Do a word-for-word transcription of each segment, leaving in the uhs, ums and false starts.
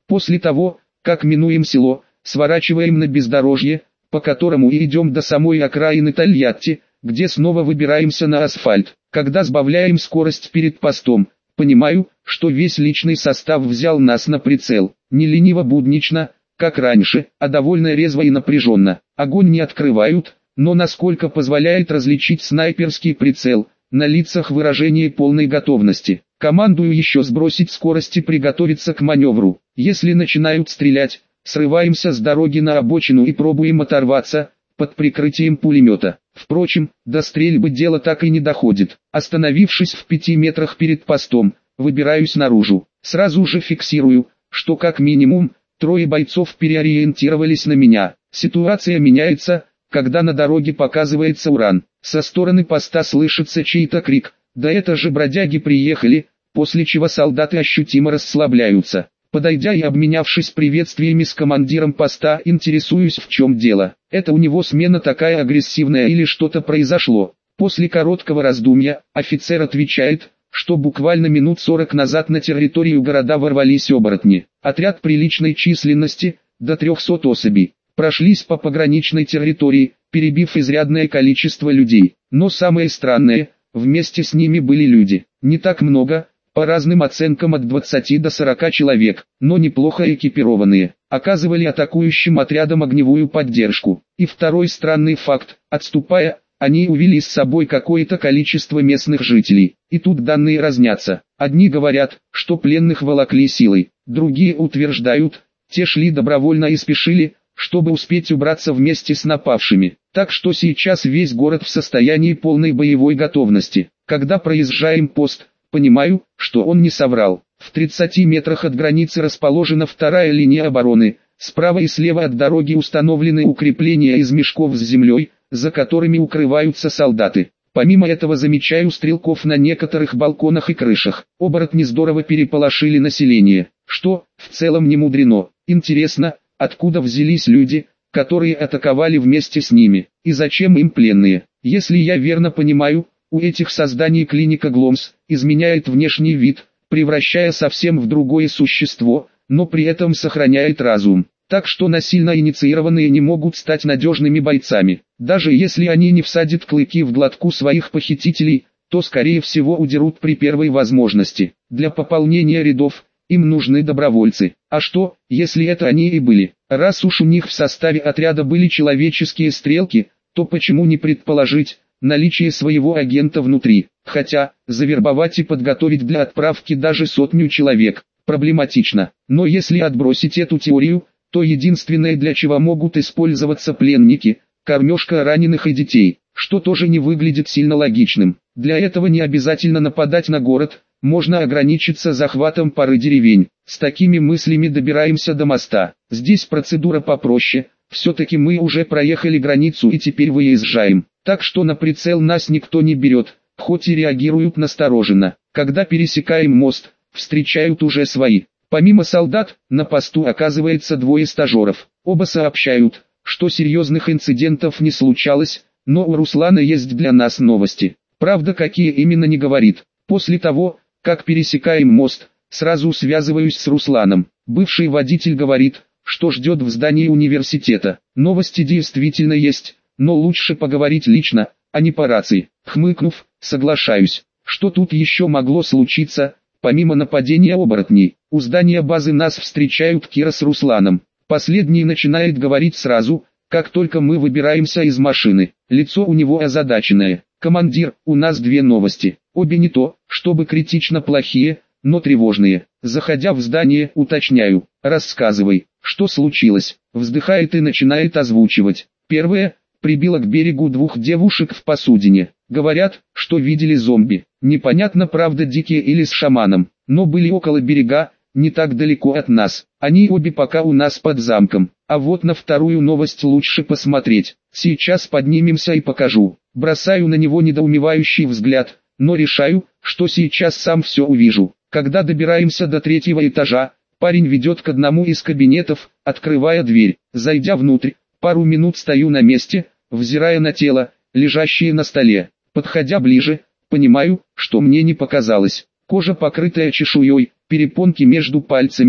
После того, как минуем село, сворачиваем на бездорожье, по которому и идем до самой окраины Тольятти, где снова выбираемся на асфальт. Когда сбавляем скорость перед постом, понимаю, что весь личный состав взял нас на прицел. Не лениво-буднично, как раньше, а довольно резво и напряженно. Огонь не открывают, но насколько позволяет различить снайперский прицел, на лицах выражение полной готовности. Командую еще сбросить скорость и приготовиться к маневру. Если начинают стрелять, срываемся с дороги на обочину и пробуем оторваться, под прикрытием пулемета. Впрочем, до стрельбы дело так и не доходит. Остановившись в пяти метрах перед постом, выбираюсь наружу. Сразу же фиксирую, что как минимум, трое бойцов переориентировались на меня. Ситуация меняется, когда на дороге показывается Уран. Со стороны поста слышится чей-то крик: «Да это же бродяги приехали», после чего солдаты ощутимо расслабляются. Подойдя и обменявшись приветствиями с командиром поста, интересуюсь, в чем дело. Это у него смена такая агрессивная или что-то произошло? После короткого раздумья, офицер отвечает, что буквально минут сорок назад на территорию города ворвались оборотни. Отряд приличной численности, до трехсот особей, прошлись по пограничной территории, перебив изрядное количество людей. Но самое странное, вместе с ними были люди. Не так много, по разным оценкам от двадцати до сорока человек, но неплохо экипированные, оказывали атакующим отрядам огневую поддержку. И второй странный факт: отступая, они увели с собой какое-то количество местных жителей. И тут данные разнятся. Одни говорят, что пленных волокли силой, другие утверждают, те шли добровольно и спешили, чтобы успеть убраться вместе с напавшими. Так что сейчас весь город в состоянии полной боевой готовности. Когда проезжаем пост, понимаю, что он не соврал. В тридцати метрах от границы расположена вторая линия обороны. Справа и слева от дороги установлены укрепления из мешков с землей, за которыми укрываются солдаты. Помимо этого замечаю стрелков на некоторых балконах и крышах. Оборотни здорово переполошили население, что, в целом, не мудрено. Интересно, откуда взялись люди, которые атаковали вместе с ними, и зачем им пленные? Если я верно понимаю, у этих созданий клиника Гломс изменяет внешний вид, превращая совсем в другое существо, но при этом сохраняет разум. Так что насильно инициированные не могут стать надежными бойцами. Даже если они не всадят клыки в глотку своих похитителей, то скорее всего удерут при первой возможности. Для пополнения рядов им нужны добровольцы. А что, если это они и были? Раз уж у них в составе отряда были человеческие стрелки, то почему не предположить наличие своего агента внутри? Хотя, завербовать и подготовить для отправки даже сотню человек проблематично. Но если отбросить эту теорию, то единственное, для чего могут использоваться пленники – кормежка раненых и детей, что тоже не выглядит сильно логичным. Для этого не обязательно нападать на город, можно ограничиться захватом пары деревень. С такими мыслями добираемся до моста. Здесь процедура попроще, все-таки мы уже проехали границу и теперь выезжаем. Так что на прицел нас никто не берет, хоть и реагируют настороженно. Когда пересекаем мост, встречают уже свои. Помимо солдат, на посту оказывается двое стажеров. Оба сообщают, что серьезных инцидентов не случалось, но у Руслана есть для нас новости. Правда, какие именно, не говорит. После того, как пересекаем мост, сразу связываюсь с Русланом. Бывший водитель говорит, что ждет в здании университета. Новости действительно есть, но лучше поговорить лично, а не по рации. Хмыкнув, соглашаюсь. Что тут еще могло случиться, помимо нападения оборотней? У здания базы нас встречают Кира с Русланом. Последний начинает говорить сразу, как только мы выбираемся из машины. Лицо у него озадаченное. «Командир, у нас две новости. Обе не то, чтобы критично плохие, но тревожные». Заходя в здание, уточняю: «Рассказывай, что случилось?» Вздыхает и начинает озвучивать. Первое: прибило к берегу двух девушек в посудине. Говорят, что видели зомби. Непонятно, правда, дикие или с шаманом, но были около берега, не так далеко от нас. Они обе пока у нас под замком. А вот на вторую новость лучше посмотреть. Сейчас поднимемся и покажу. Бросаю на него недоумевающий взгляд, но решаю, что сейчас сам все увижу. Когда добираемся до третьего этажа, парень ведет к одному из кабинетов, открывая дверь. Зайдя внутрь, пару минут стою на месте, взирая на тело, лежащее на столе. Подходя ближе, понимаю, что мне не показалось. Кожа, покрытая чешуей, перепонки между пальцами,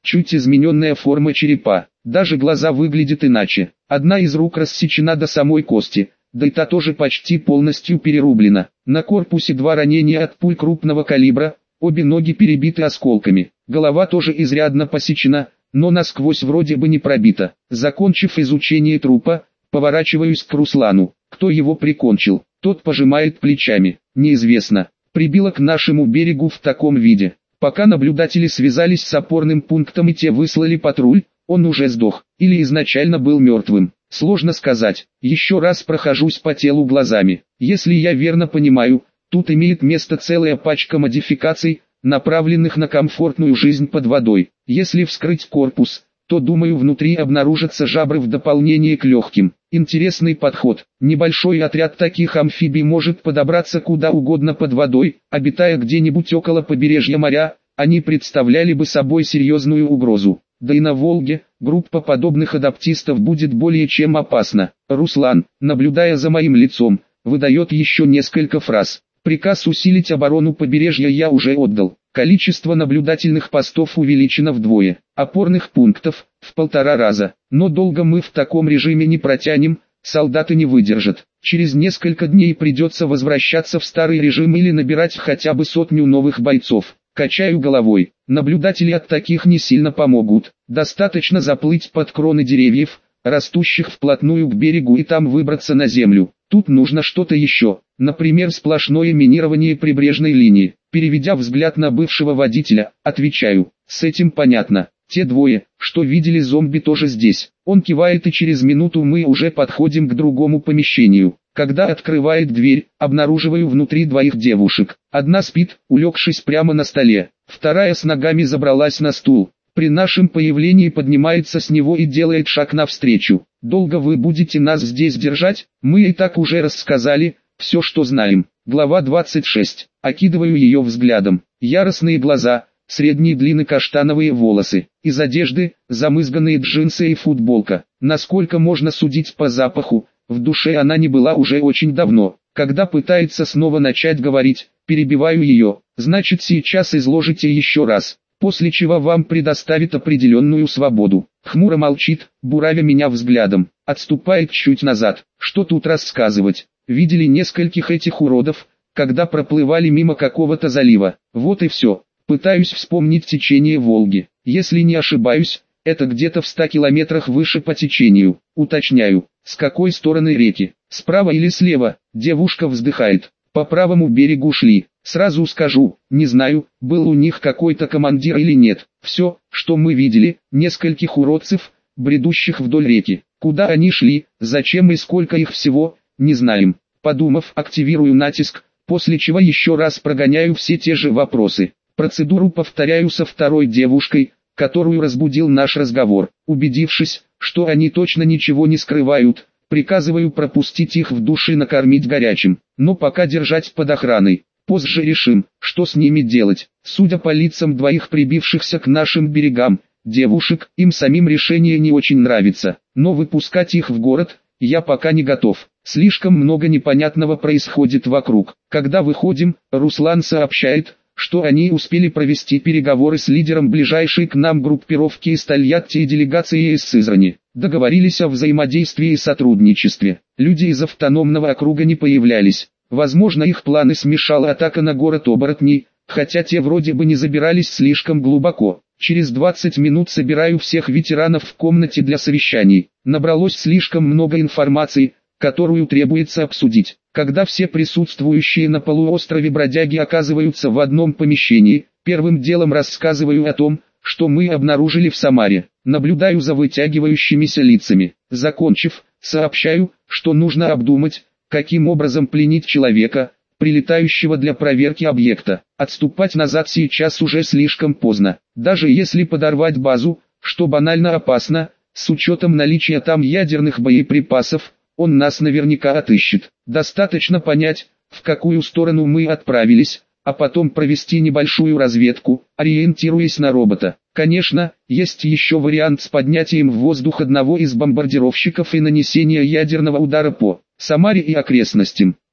чуть измененная форма черепа. Даже глаза выглядят иначе. Одна из рук рассечена до самой кости, да и та тоже почти полностью перерублена. На корпусе два ранения от пуль крупного калибра, обе ноги перебиты осколками. Голова тоже изрядно посечена, но насквозь вроде бы не пробита. Закончив изучение трупа, поворачиваюсь к Руслану. Кто его прикончил? Тот пожимает плечами. Неизвестно. Прибило к нашему берегу в таком виде. Пока наблюдатели связались с опорным пунктом и те выслали патруль, он уже сдох, или изначально был мертвым. Сложно сказать. Еще раз прохожусь по телу глазами. Если я верно понимаю, тут имеет место целая пачка модификаций, направленных на комфортную жизнь под водой. Если вскрыть корпус, то, думаю, внутри обнаружатся жабры в дополнение к легким. Интересный подход. Небольшой отряд таких амфибий может подобраться куда угодно под водой, обитая где-нибудь около побережья моря, они представляли бы собой серьезную угрозу. Да и на Волге, группа подобных адаптистов будет более чем опасна. Руслан, наблюдая за моим лицом, выдает еще несколько фраз. Приказ усилить оборону побережья я уже отдал. Количество наблюдательных постов увеличено вдвое, опорных пунктов в полтора раза. Но долго мы в таком режиме не протянем, солдаты не выдержат. Через несколько дней придется возвращаться в старый режим или набирать хотя бы сотню новых бойцов. Качаю головой. Наблюдатели от таких не сильно помогут. Достаточно заплыть под кроны деревьев, растущих вплотную к берегу, и там выбраться на землю. Тут нужно что-то еще, например, сплошное минирование прибрежной линии. Переведя взгляд на бывшего водителя, отвечаю: с этим понятно. Те двое, что видели зомби, тоже здесь. Он кивает, и через минуту мы уже подходим к другому помещению. Когда открывает дверь, обнаруживаю внутри двоих девушек. Одна спит, улегшись прямо на столе. Вторая с ногами забралась на стул. При нашем появлении поднимается с него и делает шаг навстречу. «Долго вы будете нас здесь держать? Мы и так уже рассказали все, что знаем». Глава двадцать шесть. Окидываю ее взглядом. Яростные глаза, средней длины каштановые волосы. Из одежды, замызганные джинсы и футболка. Насколько можно судить по запаху, в душе она не была уже очень давно. Когда пытается снова начать говорить, перебиваю ее: «Значит, сейчас изложите еще раз, после чего вам предоставит определенную свободу». Хмуро молчит, буравя меня взглядом, отступает чуть назад. Что тут рассказывать? Видели нескольких этих уродов, когда проплывали мимо какого-то залива. Вот и все. Пытаюсь вспомнить течение Волги. Если не ошибаюсь, это где-то в ста километрах выше по течению. Уточняю, с какой стороны реки? Справа или слева? Девушка вздыхает. По правому берегу шли. Сразу скажу, не знаю, был у них какой-то командир или нет. Все, что мы видели, нескольких уродцев, бредущих вдоль реки. Куда они шли, зачем и сколько их всего, не знаем. Подумав, активирую натиск, после чего еще раз прогоняю все те же вопросы. Процедуру повторяю со второй девушкой, которую разбудил наш разговор. Убедившись, что они точно ничего не скрывают, приказываю пропустить их в душ и накормить горячим, но пока держать под охраной. Позже решим, что с ними делать. Судя по лицам двоих прибившихся к нашим берегам девушек, им самим решение не очень нравится, но выпускать их в город я пока не готов. Слишком много непонятного происходит вокруг. Когда выходим, Руслан сообщает, что они успели провести переговоры с лидером ближайшей к нам группировки из Тольятти и делегацией из Сызрани. Договорились о взаимодействии и сотрудничестве. Люди из автономного округа не появлялись. Возможно, их планы смешала атака на город оборотней, хотя те вроде бы не забирались слишком глубоко. Через двадцать минут собираю всех ветеранов в комнате для совещаний. Набралось слишком много информации, которую требуется обсудить. Когда все присутствующие на полуострове бродяги оказываются в одном помещении, первым делом рассказываю о том, что мы обнаружили в Самаре. Наблюдаю за вытягивающимися лицами. Закончив, сообщаю, что нужно обдумать, каким образом пленить человека, прилетающего для проверки объекта. Отступать назад сейчас уже слишком поздно. Даже если подорвать базу, что банально опасно, с учетом наличия там ядерных боеприпасов, он нас наверняка отыщет. Достаточно понять, в какую сторону мы отправились, а потом провести небольшую разведку, ориентируясь на робота. Конечно, есть еще вариант с поднятием в воздух одного из бомбардировщиков и нанесения ядерного удара по Самаре и окрестностям.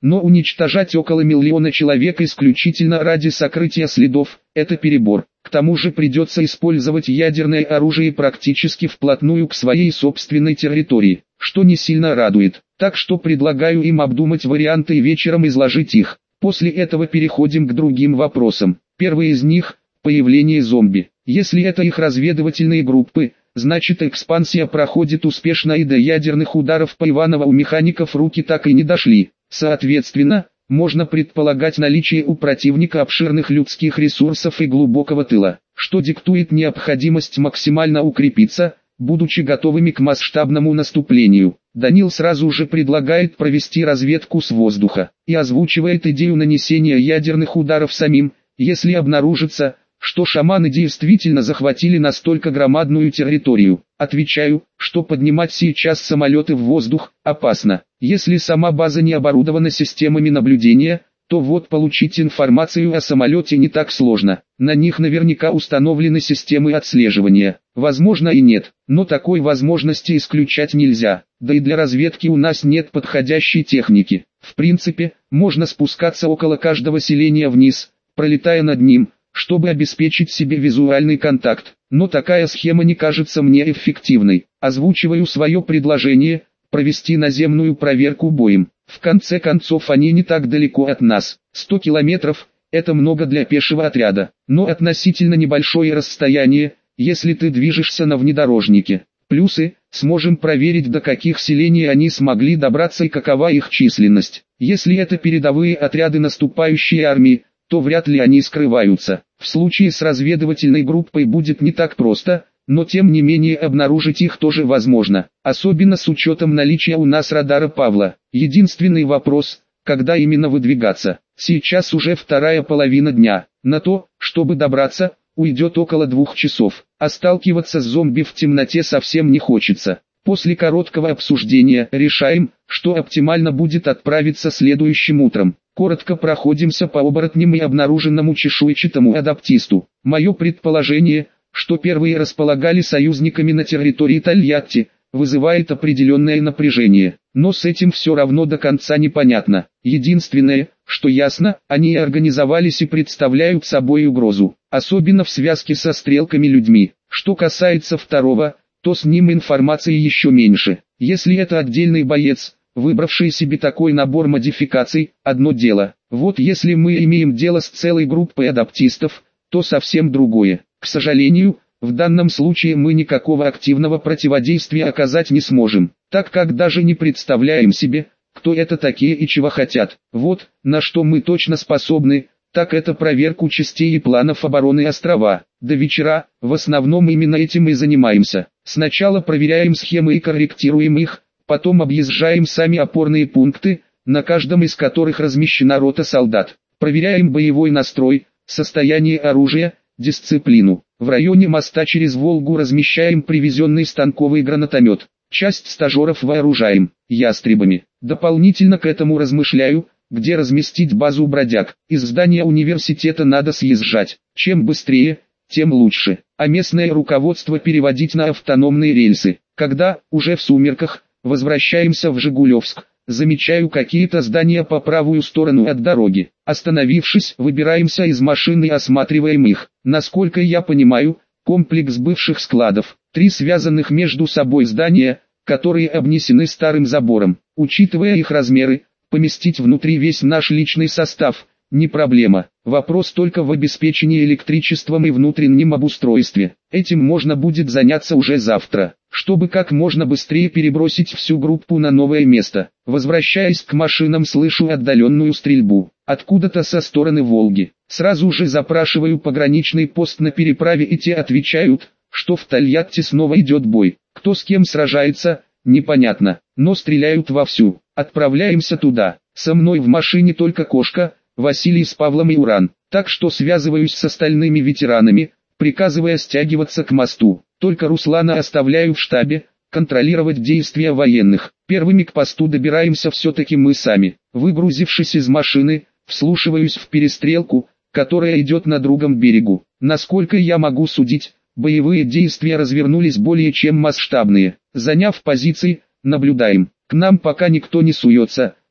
Но уничтожать около миллиона человек исключительно ради сокрытия следов – это перебор. К тому же придется использовать ядерное оружие практически вплотную к своей собственной территории, что не сильно радует. Так что предлагаю им обдумать варианты и вечером изложить их. После этого переходим к другим вопросам. Первый из них – появление зомби. Если это их разведывательные группы, значит экспансия проходит успешно и до ядерных ударов по Иваново у механиков руки так и не дошли. Соответственно, можно предполагать наличие у противника обширных людских ресурсов и глубокого тыла, что диктует необходимость максимально укрепиться, будучи готовыми к масштабному наступлению. Данил сразу же предлагает провести разведку с воздуха и озвучивает идею нанесения ядерных ударов самим, если обнаружится, что шаманы действительно захватили настолько громадную территорию. Отвечаю, что поднимать сейчас самолеты в воздух опасно. Если сама база не оборудована системами наблюдения, то вот получить информацию о самолете не так сложно. На них наверняка установлены системы отслеживания. Возможно и нет, но такой возможности исключать нельзя. Да и для разведки у нас нет подходящей техники. В принципе, можно спускаться около каждого селения вниз, пролетая над ним, чтобы обеспечить себе визуальный контакт. Но такая схема не кажется мне эффективной. Озвучиваю свое предложение – провести наземную проверку боем. В конце концов они не так далеко от нас. сто километров – это много для пешего отряда, но относительно небольшое расстояние, если ты движешься на внедорожнике. Плюсы – сможем проверить, до каких селений они смогли добраться и какова их численность. Если это передовые отряды наступающей армии, то вряд ли они скрываются. В случае с разведывательной группой будет не так просто, но тем не менее обнаружить их тоже возможно, особенно с учетом наличия у нас радара Павла. Единственный вопрос, когда именно выдвигаться. Сейчас уже вторая половина дня. На то, чтобы добраться, уйдет около двух часов, а сталкиваться с зомби в темноте совсем не хочется. После короткого обсуждения решаем, что оптимально будет отправиться следующим утром. Коротко проходимся по оборотням и обнаруженному чешуйчатому адаптисту. Мое предположение, что первые располагали союзниками на территории Тольятти, вызывает определенное напряжение. Но с этим все равно до конца непонятно. Единственное, что ясно, они организовались и представляют собой угрозу, особенно в связке со стрелками-людьми. Что касается второго, то с ним информации еще меньше. Если это отдельный боец, выбравший себе такой набор модификаций, одно дело. Вот если мы имеем дело с целой группой адаптистов, то совсем другое. К сожалению, в данном случае мы никакого активного противодействия оказать не сможем, так как даже не представляем себе, кто это такие и чего хотят. Вот, на что мы точно способны, так это проверку частей и планов обороны острова. До вечера, в основном именно этим и занимаемся. Сначала проверяем схемы и корректируем их, потом объезжаем сами опорные пункты, на каждом из которых размещена рота солдат. Проверяем боевой настрой, состояние оружия, дисциплину. В районе моста через Волгу размещаем привезенный станковый гранатомет. Часть стажеров вооружаем ястребами. Дополнительно к этому размышляю, где разместить базу бродяг. Из здания университета надо съезжать. Чем быстрее, тем лучше. А местное руководство переводить на автономные рельсы. Когда, уже в сумерках, возвращаемся в Жигулевск, замечаю какие-то здания по правую сторону от дороги. Остановившись, выбираемся из машины и осматриваем их. Насколько я понимаю, комплекс бывших складов. Три связанных между собой здания, которые обнесены старым забором. Учитывая их размеры, поместить внутри весь наш личный состав – не проблема. Вопрос только в обеспечении электричеством и внутреннем обустройстве. Этим можно будет заняться уже завтра, чтобы как можно быстрее перебросить всю группу на новое место. Возвращаясь к машинам, слышу отдаленную стрельбу. Откуда-то со стороны Волги. Сразу же запрашиваю пограничный пост на переправе, и те отвечают, что в Тольятти снова идет бой. Кто с кем сражается, непонятно, но стреляют вовсю. Отправляемся туда. Со мной в машине только Кошка, Василий с Павлом и Уран, так что связываюсь с остальными ветеранами, приказывая стягиваться к мосту. Только Руслана оставляю в штабе, контролировать действия военных. Первыми к посту добираемся все-таки мы сами. Выгрузившись из машины, вслушиваюсь в перестрелку, которая идет на другом берегу. Насколько я могу судить, боевые действия развернулись более чем масштабные. Заняв позиции, наблюдаем. К нам пока никто не суется,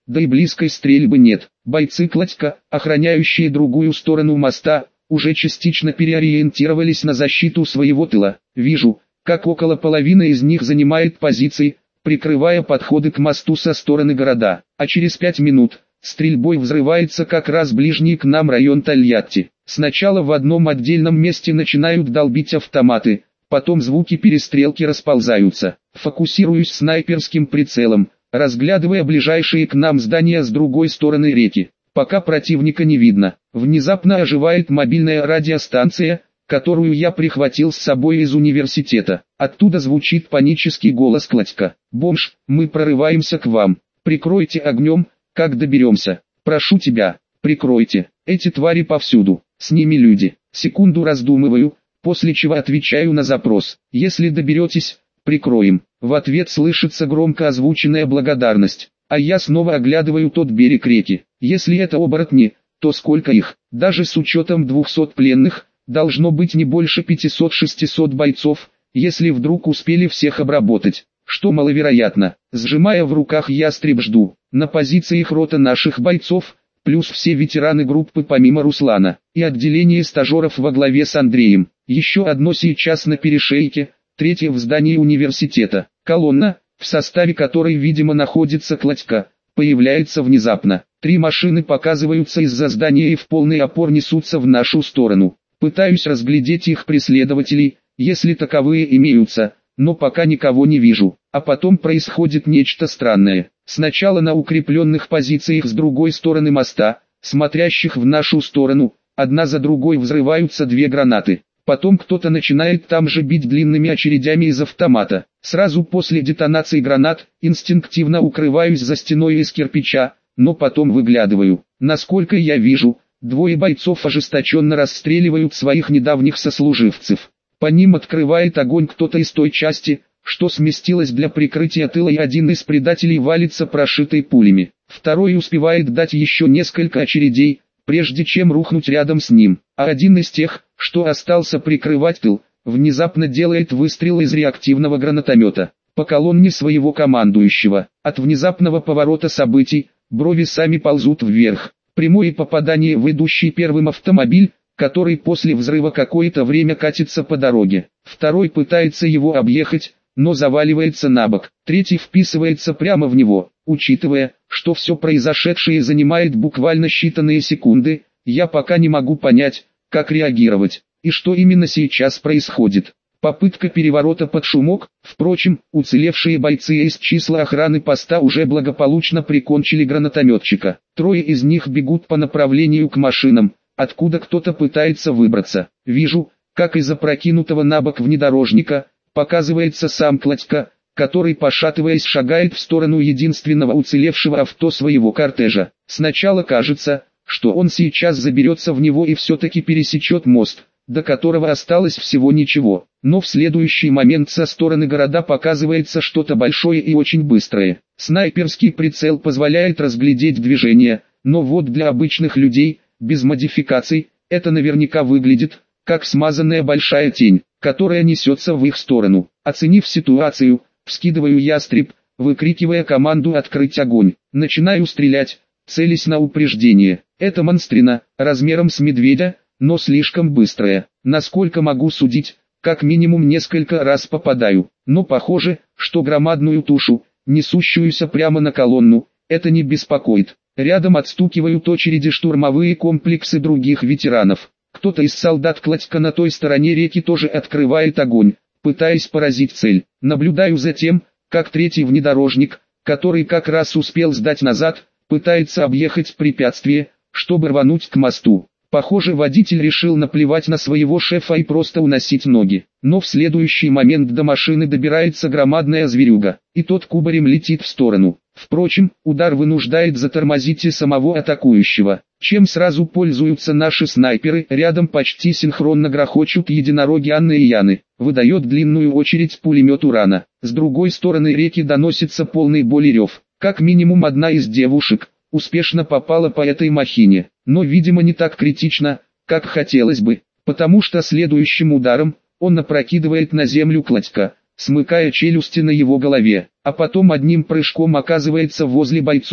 да и близкой стрельбы нет. Бойцы Кладька, охраняющие другую сторону моста, уже частично переориентировались на защиту своего тыла. Вижу, как около половины из них занимает позиции, прикрывая подходы к мосту со стороны города, а через пять минут стрельбой взрывается как раз ближний к нам район Тольятти. Сначала в одном отдельном месте начинают долбить автоматы, потом звуки перестрелки расползаются. Фокусируюсь снайперским прицелом, разглядывая ближайшие к нам здания с другой стороны реки. Пока противника не видно, внезапно оживает мобильная радиостанция, которую я прихватил с собой из университета. Оттуда звучит панический голос Кладька. «Бомж, мы прорываемся к вам. Прикройте огнем, как доберемся. Прошу тебя, прикройте. Эти твари повсюду, с ними люди». Секунду раздумываю, после чего отвечаю на запрос. «Если доберетесь, прикроем». В ответ слышится громко озвученная благодарность, а я снова оглядываю тот берег реки. Если это оборотни, то сколько их? Даже с учетом двухсот пленных, должно быть не больше пятисот-шестисот бойцов, если вдруг успели всех обработать, что маловероятно. Сжимая в руках ястреб, жду. На позициях рота наших бойцов, плюс все ветераны группы помимо Руслана, и отделение стажеров во главе с Андреем. Еще одно сейчас на перешейке, третье в здании университета. Колонна, в составе которой, видимо, находится Кладька, появляется внезапно. Три машины показываются из-за здания и в полный опор несутся в нашу сторону. Пытаюсь разглядеть их преследователей, если таковые имеются, но пока никого не вижу. А потом происходит нечто странное. Сначала на укрепленных позициях с другой стороны моста, смотрящих в нашу сторону, одна за другой взрываются две гранаты. Потом кто-то начинает там же бить длинными очередями из автомата. Сразу после детонации гранат, инстинктивно укрываюсь за стеной из кирпича, но потом выглядываю. Насколько я вижу, двое бойцов ожесточенно расстреливают своих недавних сослуживцев. По ним открывает огонь кто-то из той части, что сместилась для прикрытия тыла, и один из предателей валится прошитой пулями. Второй успевает дать еще несколько очередей, прежде чем рухнуть рядом с ним. А один из тех, что остался прикрывать тыл, внезапно делает выстрел из реактивного гранатомета по колонне своего командующего. От внезапного поворота событий, брови сами ползут вверх. Прямое попадание в идущий первым автомобиль, который после взрыва какое-то время катится по дороге. Второй пытается его объехать, но заваливается на бок. Третий вписывается прямо в него. Учитывая, что все произошедшее занимает буквально считанные секунды, я пока не могу понять, как реагировать, и что именно сейчас происходит. Попытка переворота под шумок. Впрочем, уцелевшие бойцы из числа охраны поста уже благополучно прикончили гранатометчика. Трое из них бегут по направлению к машинам, откуда кто-то пытается выбраться. Вижу, как из опрокинутого на бок внедорожника показывается сам Кладька, который, пошатываясь, шагает в сторону единственного уцелевшего авто своего кортежа. Сначала кажется, что он сейчас заберется в него и все-таки пересечет мост, до которого осталось всего ничего. Но в следующий момент со стороны города показывается что-то большое и очень быстрое. Снайперский прицел позволяет разглядеть движение, но вот для обычных людей, без модификаций, это наверняка выглядит как смазанная большая тень, которая несется в их сторону. Оценив ситуацию, вскидываю ястреб, выкрикивая команду «Открыть огонь!». Начинаю стрелять, целясь на упреждение. Это монстрина, размером с медведя, но слишком быстрая. Насколько могу судить, как минимум несколько раз попадаю. Но похоже, что громадную тушу, несущуюся прямо на колонну, это не беспокоит. Рядом отстукивают очереди штурмовые комплексы других ветеранов. Кто-то из солдат Кладька на той стороне реки тоже открывает огонь, пытаясь поразить цель. Наблюдаю за тем, как третий внедорожник, который как раз успел сдать назад, пытается объехать препятствие, чтобы рвануть к мосту. Похоже, водитель решил наплевать на своего шефа и просто уносить ноги. Но в следующий момент до машины добирается громадная зверюга, и тот кубарем летит в сторону. Впрочем, удар вынуждает затормозить и самого атакующего, чем сразу пользуются наши снайперы. Рядом почти синхронно грохочут единороги Анны и Яны. Выдает длинную очередь пулемет «Урана». С другой стороны реки доносится полный боли рев. Как минимум одна из девушек успешно попала по этой махине, но видимо не так критично, как хотелось бы, потому что следующим ударом он опрокидывает на землю Кладька, смыкая челюсти на его голове, а потом одним прыжком оказывается возле бойцов,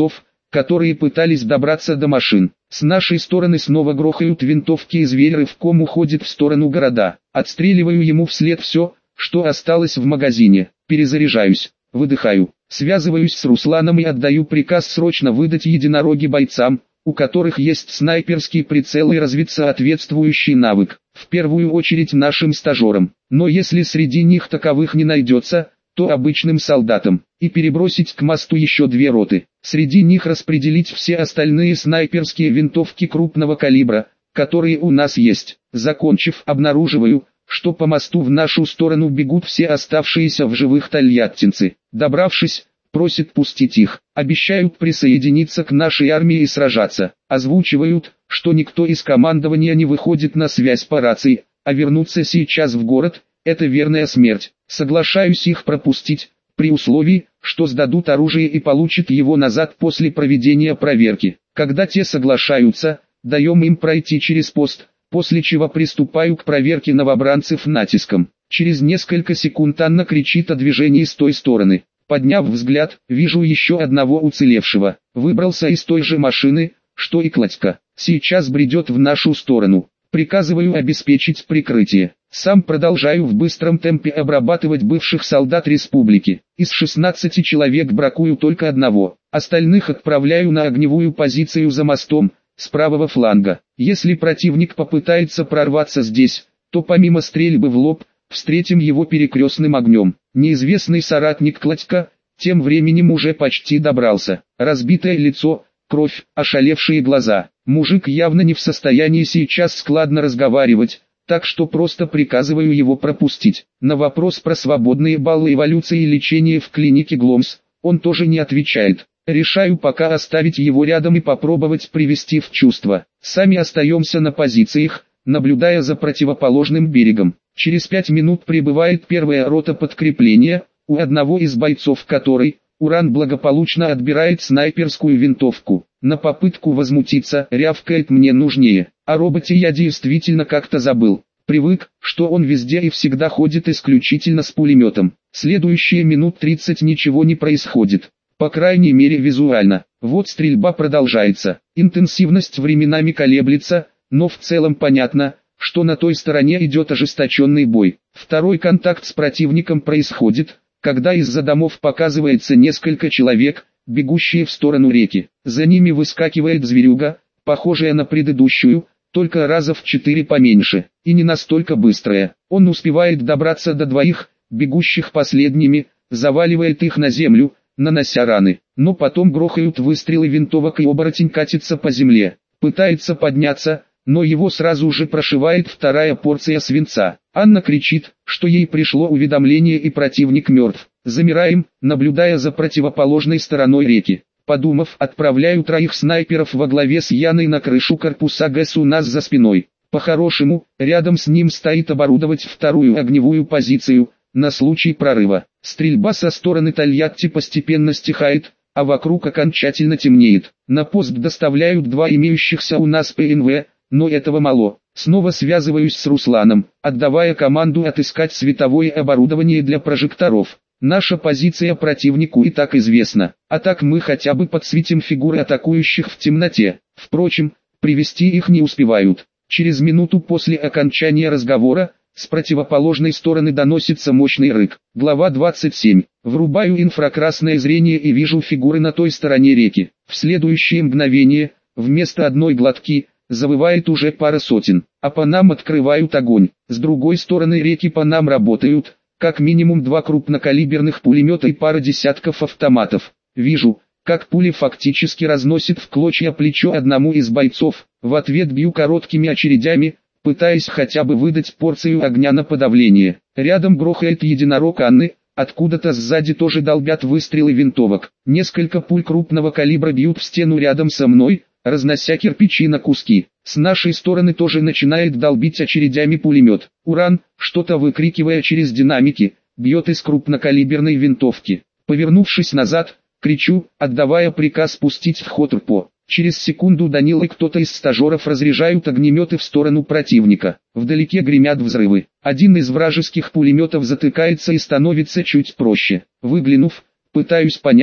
которые пытались добраться до машин. С нашей стороны снова грохают винтовки, и зверь рывком уходит в сторону города. Отстреливаю ему вслед все, что осталось в магазине. Перезаряжаюсь, выдыхаю, связываюсь с Русланом и отдаю приказ срочно выдать единороги бойцам, у которых есть снайперский прицел и развит соответствующий навык, в первую очередь нашим стажерам. Но если среди них таковых не найдется, то обычным солдатам, и перебросить к мосту еще две роты. Среди них распределить все остальные снайперские винтовки крупного калибра, которые у нас есть. Закончив, обнаруживаю, что по мосту в нашу сторону бегут все оставшиеся в живых тольяттинцы. Добравшись, просят пустить их, обещают присоединиться к нашей армии и сражаться. Озвучивают, что никто из командования не выходит на связь по рации, а вернуться сейчас в город – это верная смерть. Соглашаюсь их пропустить, при условии, что сдадут оружие и получат его назад после проведения проверки. Когда те соглашаются, даем им пройти через пост, после чего приступаю к проверке новобранцев натиском. Через несколько секунд Анна кричит о движении с той стороны. Подняв взгляд, вижу еще одного уцелевшего. Выбрался из той же машины, что и Кладька. Сейчас бредет в нашу сторону. Приказываю обеспечить прикрытие. Сам продолжаю в быстром темпе обрабатывать бывших солдат республики. Из шестнадцати человек бракую только одного. Остальных отправляю на огневую позицию за мостом, с правого фланга. Если противник попытается прорваться здесь, то помимо стрельбы в лоб, встретим его перекрестным огнем. Неизвестный соратник Кладька тем временем уже почти добрался. Разбитое лицо, кровь, ошалевшие глаза. Мужик явно не в состоянии сейчас складно разговаривать, так что просто приказываю его пропустить. На вопрос про свободные баллы эволюции и лечения в клинике Гломс, он тоже не отвечает. Решаю пока оставить его рядом и попробовать привести в чувство. Сами остаемся на позициях, наблюдая за противоположным берегом. Через пять минут прибывает первая рота подкрепления, у одного из бойцов которой Уран благополучно отбирает снайперскую винтовку. На попытку возмутиться рявкает: «Мне нужнее». О роботе я действительно как-то забыл. Привык, что он везде и всегда ходит исключительно с пулеметом. Следующие минут тридцать ничего не происходит. По крайней мере визуально. Вот стрельба продолжается. Интенсивность временами колеблется, но в целом понятно, что на той стороне идет ожесточенный бой. Второй контакт с противником происходит, когда из-за домов показывается несколько человек, бегущие в сторону реки. За ними выскакивает зверюга, похожая на предыдущую, только раза в четыре поменьше, и не настолько быстрая. Он успевает добраться до двоих, бегущих последними, заваливает их на землю, нанося раны. Но потом грохают выстрелы винтовок, и оборотень катится по земле. Пытается подняться, но его сразу же прошивает вторая порция свинца. Анна кричит, что ей пришло уведомление и противник мертв. Замираем, наблюдая за противоположной стороной реки. Подумав, отправляю троих снайперов во главе с Яной на крышу корпуса ГЭС у нас за спиной. По-хорошему, рядом с ним стоит оборудовать вторую огневую позицию, на случай прорыва. Стрельба со стороны Тольятти постепенно стихает, а вокруг окончательно темнеет. На пост доставляют два имеющихся у нас ПНВ, но этого мало. Снова связываюсь с Русланом, отдавая команду отыскать световое оборудование для прожекторов. Наша позиция противнику и так известна, а так мы хотя бы подсветим фигуры атакующих в темноте. Впрочем, привести их не успевают. Через минуту после окончания разговора, с противоположной стороны доносится мощный рык. Глава двадцать семь. Врубаю инфракрасное зрение и вижу фигуры на той стороне реки. В следующее мгновение, вместо одной глотки, завывает уже пара сотен, а по нам открывают огонь. С другой стороны реки по нам работают, как минимум два крупнокалиберных пулемета и пара десятков автоматов. Вижу, как пули фактически разносит в клочья плечо одному из бойцов. В ответ бью короткими очередями, пытаясь хотя бы выдать порцию огня на подавление. Рядом грохает единорог Анны, откуда-то сзади тоже долбят выстрелы винтовок. Несколько пуль крупного калибра бьют в стену рядом со мной, разнося кирпичи на куски. С нашей стороны тоже начинает долбить очередями пулемет. Уран, что-то выкрикивая через динамики, бьет из крупнокалиберной винтовки. Повернувшись назад, кричу, отдавая приказ пустить в ход РПО. Через секунду Данил и кто-то из стажеров разряжают огнеметы в сторону противника. Вдалеке гремят взрывы. Один из вражеских пулеметов затыкается и становится чуть проще. Выглянув, пытаюсь понять,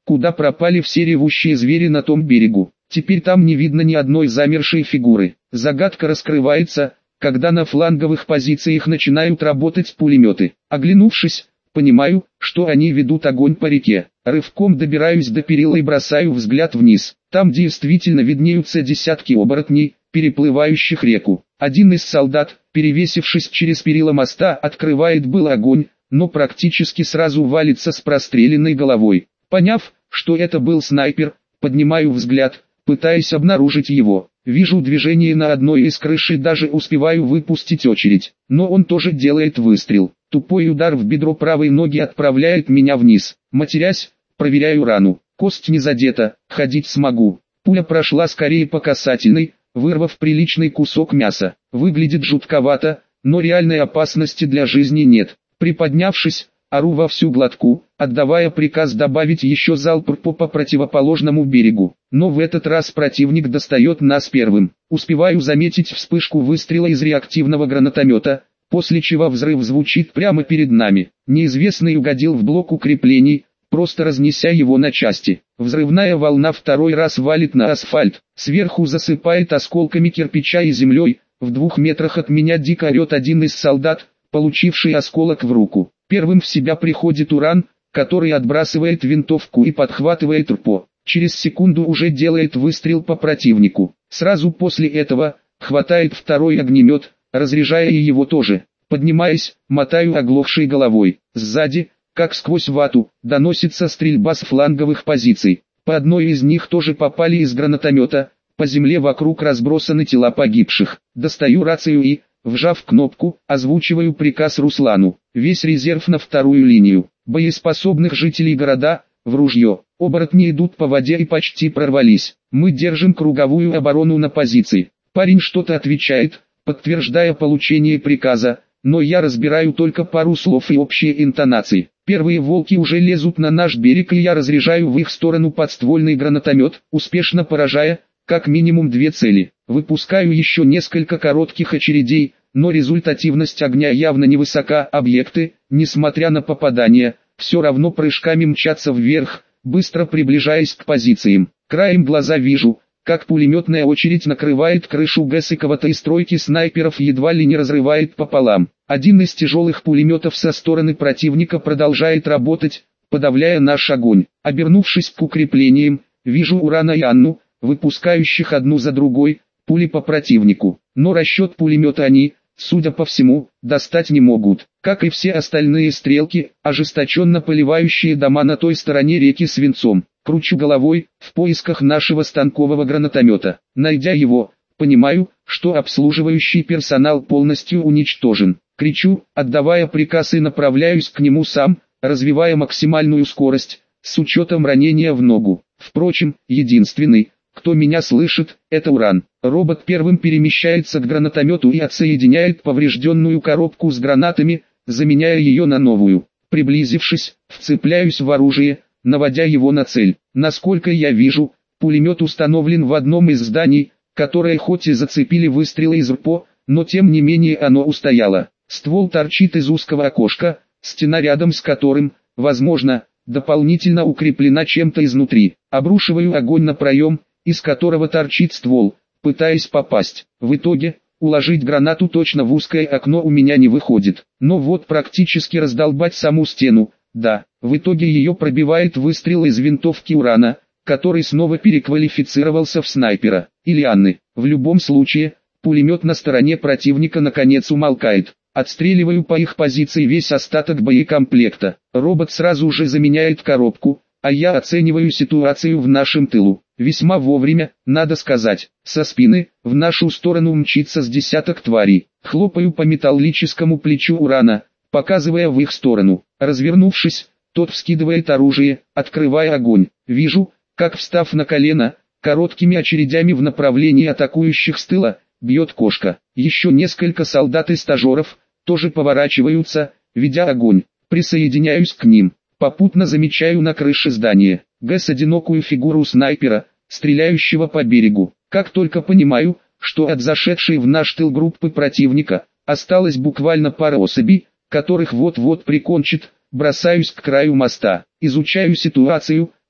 Куда пропали все ревущие звери на том берегу? Теперь там не видно ни одной замершей фигуры. Загадка раскрывается, когда на фланговых позициях начинают работать пулеметы. Оглянувшись, понимаю, что они ведут огонь по реке. Рывком добираюсь до перила и бросаю взгляд вниз. Там действительно виднеются десятки оборотней, переплывающих реку. Один из солдат, перевесившись через перила моста, открывает был огонь, но практически сразу валится с простреленной головой. Поняв, что это был снайпер, поднимаю взгляд, пытаясь обнаружить его. Вижу движение на одной из крыш и даже успеваю выпустить очередь. Но он тоже делает выстрел. Тупой удар в бедро правой ноги отправляет меня вниз. Матерясь, проверяю рану. Кость не задета, ходить смогу. Пуля прошла скорее по касательной, вырвав приличный кусок мяса. Выглядит жутковато, но реальной опасности для жизни нет. Приподнявшись, ору во всю глотку, отдавая приказ добавить еще залп по, по противоположному берегу. Но в этот раз противник достает нас первым. Успеваю заметить вспышку выстрела из реактивного гранатомета, после чего взрыв звучит прямо перед нами. Неизвестный угодил в блок укреплений, просто разнеся его на части. Взрывная волна второй раз валит на асфальт, сверху засыпает осколками кирпича и землей. В двух метрах от меня дико орет один из солдат, получивший осколок в руку. Первым в себя приходит Уран, который отбрасывает винтовку и подхватывает РПО. Через секунду уже делает выстрел по противнику. Сразу после этого хватает второй огнемет, разряжая и его тоже. Поднимаясь, мотаю оглохшей головой. Сзади, как сквозь вату, доносится стрельба с фланговых позиций. По одной из них тоже попали из гранатомета. По земле вокруг разбросаны тела погибших. Достаю рацию и, вжав кнопку, озвучиваю приказ Руслану. Весь резерв на вторую линию. Боеспособных жителей города, в ружье. Оборотни идут по воде и почти прорвались. Мы держим круговую оборону на позиции. Парень что-то отвечает, подтверждая получение приказа, но я разбираю только пару слов и общие интонации. Первые волки уже лезут на наш берег, и я разряжаю в их сторону подствольный гранатомет, успешно поражая, как минимум две цели. Выпускаю еще несколько коротких очередей, но результативность огня явно невысока. Объекты, несмотря на попадания, все равно прыжками мчатся вверх, быстро приближаясь к позициям. Краем глаза вижу, как пулеметная очередь накрывает крышу ГЭС-коватой стройки снайперов, едва ли не разрывает пополам. Один из тяжелых пулеметов со стороны противника продолжает работать, подавляя наш огонь. Обернувшись к укреплениям, вижу Урана и Анну, выпускающих одну за другой пули по противнику. Но расчет пулемета они, судя по всему, достать не могут. Как и все остальные стрелки, ожесточенно поливающие дома на той стороне реки свинцом. Кручу головой, в поисках нашего станкового гранатомета. Найдя его, понимаю, что обслуживающий персонал полностью уничтожен. Кричу, отдавая приказ, и направляюсь к нему сам, развивая максимальную скорость, с учетом ранения в ногу. Впрочем, единственный, кто меня слышит, это Уран. Робот первым перемещается к гранатомету и отсоединяет поврежденную коробку с гранатами, заменяя ее на новую. Приблизившись, вцепляюсь в оружие, наводя его на цель. Насколько я вижу, пулемет установлен в одном из зданий, которое хоть и зацепили выстрелы из РПО, но тем не менее оно устояло. Ствол торчит из узкого окошка, стена рядом с которым, возможно, дополнительно укреплена чем-то изнутри. Обрушиваю огонь на проем, из которого торчит ствол, пытаясь попасть. В итоге, уложить гранату точно в узкое окно у меня не выходит. Но вот практически раздолбать саму стену, да. В итоге ее пробивает выстрел из винтовки Урана, который снова переквалифицировался в снайпера. Или Анны. В любом случае, пулемет на стороне противника наконец умолкает. Отстреливаю по их позиции весь остаток боекомплекта. Робот сразу же заменяет коробку, а я оцениваю ситуацию в нашем тылу. Весьма вовремя, надо сказать. Со спины, в нашу сторону мчится с десяток тварей. Хлопаю по металлическому плечу Урана, показывая в их сторону. Развернувшись, тот вскидывает оружие, открывая огонь. Вижу, как, встав на колено, короткими очередями в направлении атакующих с тыла, бьет кошка. Еще несколько солдат и стажеров тоже поворачиваются, ведя огонь. Присоединяюсь к ним. Попутно замечаю на крыше здания ГЭС одинокую фигуру снайпера, стреляющего по берегу. Как только понимаю, что от зашедшей в наш тыл группы противника осталось буквально пара особей, которых вот-вот прикончит, бросаюсь к краю моста. Изучаю ситуацию,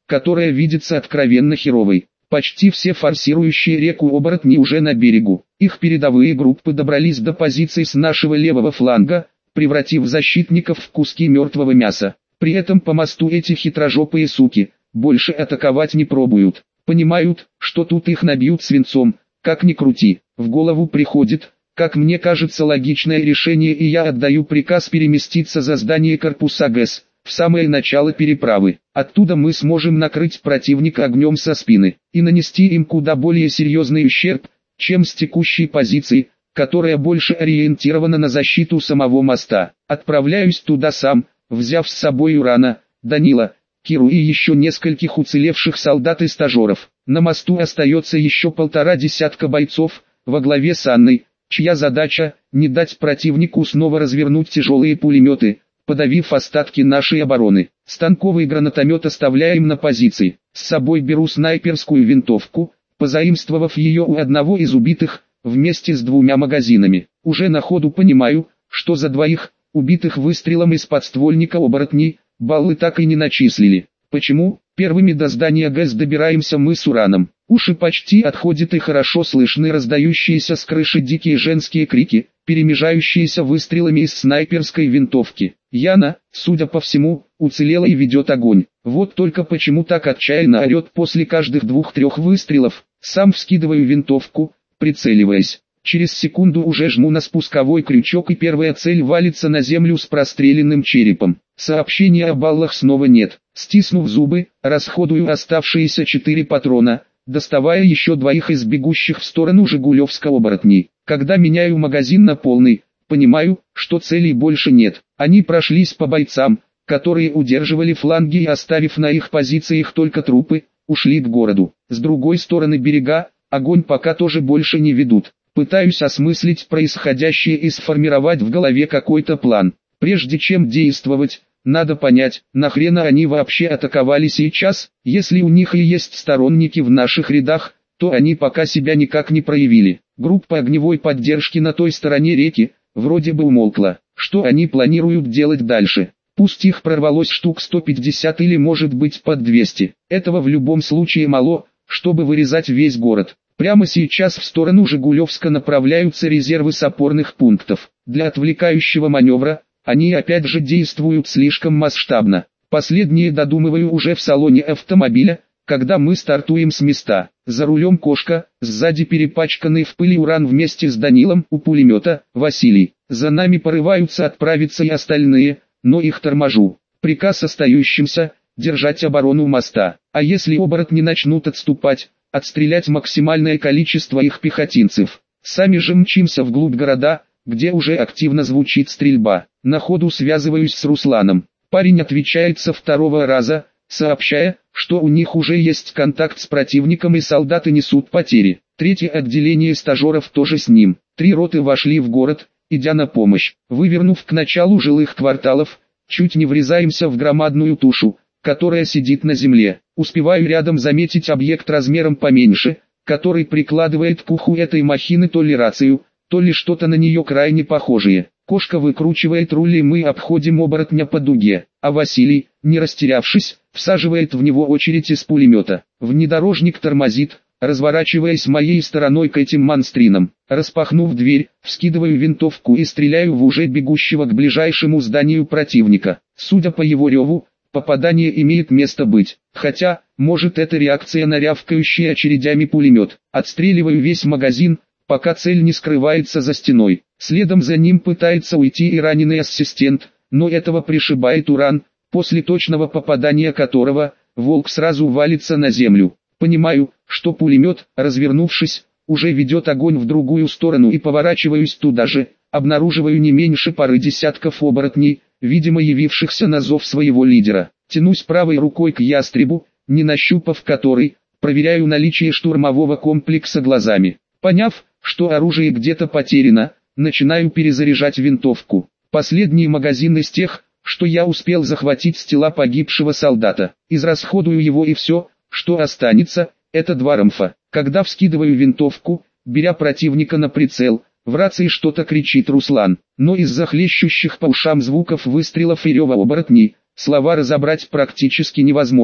которая видится откровенно херовой. Почти все форсирующие реку оборотни уже на берегу. Их передовые группы добрались до позиций с нашего левого фланга, превратив защитников в куски мертвого мяса. При этом по мосту эти хитрожопые суки больше атаковать не пробуют. Понимают, что тут их набьют свинцом, как ни крути. В голову приходит, как мне кажется, логичное решение, и я отдаю приказ переместиться за здание корпуса ГЭС, в самое начало переправы. Оттуда мы сможем накрыть противника огнем со спины и нанести им куда более серьезный ущерб, чем с текущей позиции, которая больше ориентирована на защиту самого моста. Отправляюсь туда сам, взяв с собой Урана, Данила, Киру и еще нескольких уцелевших солдат и стажеров. На мосту остается еще полтора десятка бойцов, во главе с Анной, чья задача – не дать противнику снова развернуть тяжелые пулеметы, подавив остатки нашей обороны. Станковый гранатомет оставляем на позиции. С собой беру снайперскую винтовку, позаимствовав ее у одного из убитых, вместе с двумя магазинами. Уже на ходу понимаю, что за двоих, убитых выстрелом из подствольника оборотней, баллы так и не начислили. Почему? Первыми до здания ГЭС добираемся мы с Ураном. Уши почти отходят и хорошо слышны раздающиеся с крыши дикие женские крики, перемежающиеся выстрелами из снайперской винтовки. Яна, судя по всему, уцелела и ведет огонь. Вот только почему так отчаянно орет после каждых двух-трех выстрелов. Сам вскидываю винтовку, прицеливаясь. Через секунду уже жму на спусковой крючок, и первая цель валится на землю с простреленным черепом. Сообщения о баллах снова нет. Стиснув зубы, расходую оставшиеся четыре патрона, доставая еще двоих из бегущих в сторону Жигулевска оборотней. Когда меняю магазин на полный, понимаю, что целей больше нет. Они прошлись по бойцам, которые удерживали фланги, и, оставив на их позициях только трупы, ушли к городу. С другой стороны берега, огонь пока тоже больше не ведут. Пытаюсь осмыслить происходящее и сформировать в голове какой-то план. Прежде чем действовать, надо понять, нахрена они вообще атаковали сейчас. Если у них и есть сторонники в наших рядах, то они пока себя никак не проявили. Группа огневой поддержки на той стороне реки вроде бы умолкла. Что они планируют делать дальше? Пусть их прорвалось штук сто пятьдесят или может быть под двести. Этого в любом случае мало, чтобы вырезать весь город. Прямо сейчас в сторону Жигулевска направляются резервы с опорных пунктов. Для отвлекающего маневра они опять же действуют слишком масштабно. Последнее додумываю уже в салоне автомобиля, когда мы стартуем с места. За рулем Кошка, сзади перепачканный в пыли Уран вместе с Данилом, у пулемета Василий. За нами порываются отправиться и остальные, но их торможу. Приказ остающимся – держать оборону моста. А если оборотни начнут отступать, отстрелять максимальное количество их пехотинцев. Сами же мчимся вглубь города, где уже активно звучит стрельба. На ходу связываюсь с Русланом. Парень отвечает со второго раза, сообщая, что у них уже есть контакт с противником и солдаты несут потери. Третье отделение стажеров тоже с ним. Три роты вошли в город, идя на помощь. Вывернув к началу жилых кварталов, чуть не врезаемся в громадную тушу, которая сидит на земле. Успеваю рядом заметить объект размером поменьше, который прикладывает к уху этой махины то ли рацию, то ли что-то на нее крайне похожее. Кошка выкручивает руль, и мы обходим оборотня по дуге, а Василий, не растерявшись, всаживает в него очередь из пулемета. Внедорожник тормозит, разворачиваясь моей стороной к этим монстринам. Распахнув дверь, вскидываю винтовку и стреляю в уже бегущего к ближайшему зданию противника. Судя по его реву, попадание имеет место быть, хотя, может, это реакция на рявкающий очередями пулемет. Отстреливаю весь магазин, пока цель не скрывается за стеной. Следом за ним пытается уйти и раненый ассистент, но этого пришибает Уран, после точного попадания которого, волк сразу валится на землю. Понимаю, что пулемет, развернувшись, уже ведет огонь в другую сторону, и поворачиваюсь туда же, обнаруживаю не меньше пары десятков оборотней, видимо явившихся на зов своего лидера. Тянусь правой рукой к ястребу, не нащупав который, проверяю наличие штурмового комплекса глазами. Поняв, что оружие где-то потеряно, начинаю перезаряжать винтовку. Последний магазин из тех, что я успел захватить с тела погибшего солдата. Израсходую его, и все, что останется, это два рамфа. Когда вскидываю винтовку, беря противника на прицел, в рации что-то кричит Руслан, но из-за хлещущих по ушам звуков выстрелов и рева оборотней, слова разобрать практически невозможно.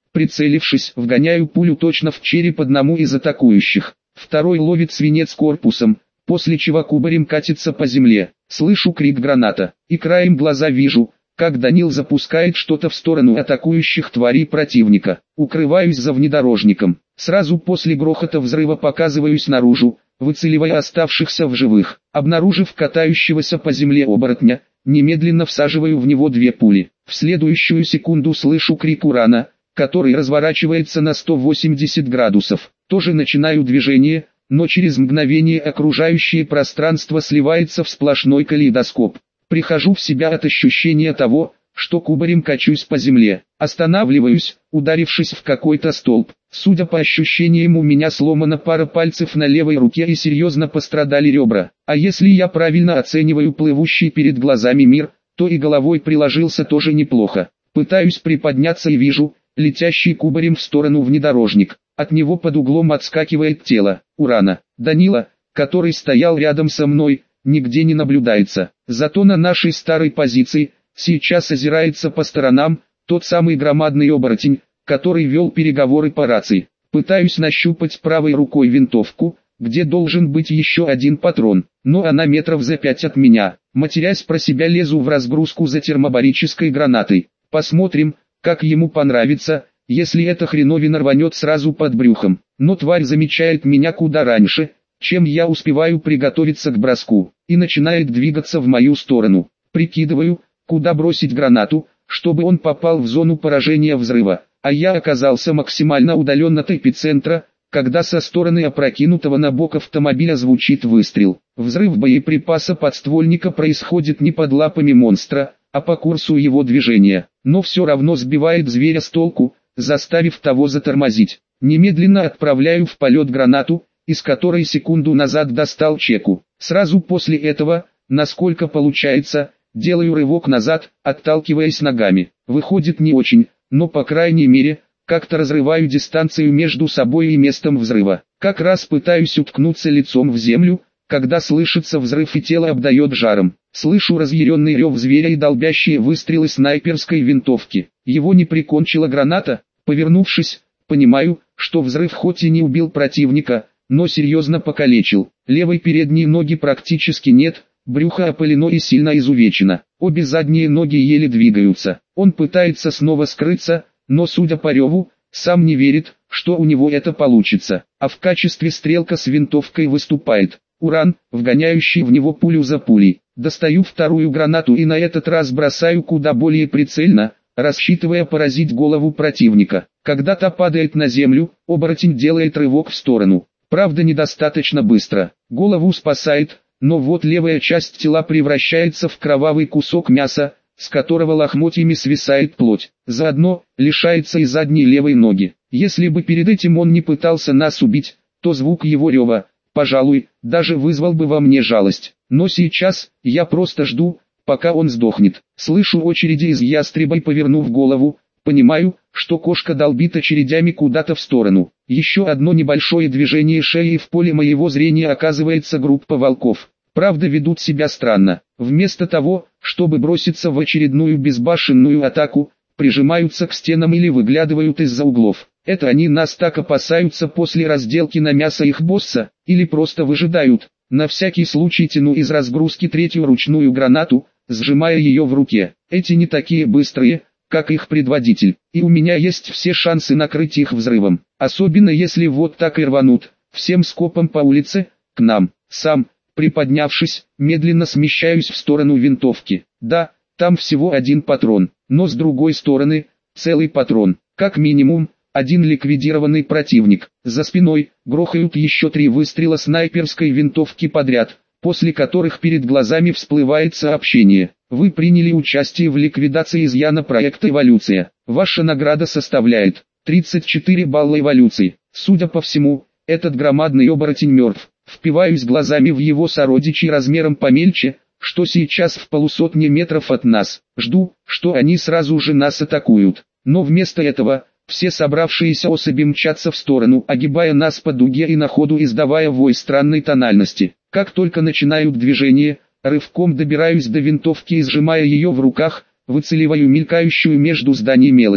Прицелившись, вгоняю пулю точно в череп одному из атакующих. Второй ловит свинец корпусом, после чего кубарем катится по земле. Слышу крик граната, и краем глаза вижу, как Данил запускает что-то в сторону атакующих тварей противника. Укрываюсь за внедорожником. Сразу после грохота взрыва показываюсь наружу, выцеливая оставшихся в живых. Обнаружив катающегося по земле оборотня, немедленно всаживаю в него две пули. В следующую секунду слышу крик урана, который разворачивается на сто восемьдесят градусов. Тоже начинаю движение, но через мгновение окружающее пространство сливается в сплошной калейдоскоп. Прихожу в себя от ощущения того, что кубарем качусь по земле. Останавливаюсь, ударившись в какой-то столб. Судя по ощущениям, у меня сломана пара пальцев на левой руке и серьезно пострадали ребра. А если я правильно оцениваю плывущий перед глазами мир, то и головой приложился тоже неплохо. Пытаюсь приподняться и вижу летящий кубарем в сторону внедорожник. От него под углом отскакивает тело урана. Данила, который стоял рядом со мной, нигде не наблюдается. Зато на нашей старой позиции сейчас озирается по сторонам тот самый громадный оборотень, который вел переговоры по рации. Пытаюсь нащупать правой рукой винтовку, где должен быть еще один патрон, но она метров за пять от меня. Матерясь про себя, лезу в разгрузку за термобарической гранатой. Посмотрим, как ему понравится, если эта хреновина рванет сразу под брюхом. Но тварь замечает меня куда раньше, чем я успеваю приготовиться к броску, и начинает двигаться в мою сторону. Прикидываю, куда бросить гранату, чтобы он попал в зону поражения взрыва, а я оказался максимально удален от эпицентра, когда со стороны опрокинутого на бок автомобиля звучит выстрел. Взрыв боеприпаса подствольника происходит не под лапами монстра, а по курсу его движения, но все равно сбивает зверя с толку, заставив того затормозить. Немедленно отправляю в полет гранату, из которой секунду назад достал чеку. Сразу после этого, насколько получается, делаю рывок назад, отталкиваясь ногами. Выходит не очень, но по крайней мере, как-то разрываю дистанцию между собой и местом взрыва. Как раз пытаюсь уткнуться лицом в землю, когда слышится взрыв и тело обдает жаром. Слышу разъяренный рев зверя и долбящие выстрелы снайперской винтовки. Его не прикончила граната. Повернувшись, понимаю, что взрыв хоть и не убил противника, но серьезно покалечил. Левой передней ноги практически нет, брюхо опылено и сильно изувечено. Обе задние ноги еле двигаются. Он пытается снова скрыться, но судя по реву, сам не верит, что у него это получится. А в качестве стрелка с винтовкой выступает уран, вгоняющий в него пулю за пулей. Достаю вторую гранату и на этот раз бросаю куда более прицельно, рассчитывая поразить голову противника. Когда та падает на землю, оборотень делает рывок в сторону. Правда, недостаточно быстро. Голову спасает, но вот левая часть тела превращается в кровавый кусок мяса, с которого лохмотьями свисает плоть. Заодно лишается и задней левой ноги. Если бы перед этим он не пытался нас убить, то звук его рева, пожалуй, даже вызвал бы во мне жалость. Но сейчас я просто жду, пока он сдохнет. Слышу очереди из ястреба и, повернув голову, понимаю, что кошка долбит очередями куда-то в сторону. Еще одно небольшое движение шеи, и в поле моего зрения оказывается группа волков. Правда, ведут себя странно. Вместо того, чтобы броситься в очередную безбашенную атаку, прижимаются к стенам или выглядывают из-за углов. Это они нас так опасаются после разделки на мясо их босса, или просто выжидают. На всякий случай тяну из разгрузки третью ручную гранату, сжимая ее в руке. Эти не такие быстрые, как их предводитель, и у меня есть все шансы накрыть их взрывом. Особенно если вот так и рванут, всем скопом по улице, к нам. Сам, приподнявшись, медленно смещаюсь в сторону винтовки. Да, там всего один патрон, но с другой стороны, целый патрон. Как минимум, один ликвидированный противник. За спиной грохают еще три выстрела снайперской винтовки подряд, после которых перед глазами всплывает сообщение. Вы приняли участие в ликвидации изъяна проекта «Эволюция». Ваша награда составляет тридцать четыре балла эволюции. Судя по всему, этот громадный оборотень мертв. Впиваюсь глазами в его сородичей размером помельче, что сейчас в полусотне метров от нас. Жду, что они сразу же нас атакуют. Но вместо этого, все собравшиеся особи мчатся в сторону, огибая нас по дуге и на ходу издавая вой странной тональности. Как только начинают движение, рывком добираюсь до винтовки и, сжимая ее в руках, выцеливаю мелькающую между зданий мелочь.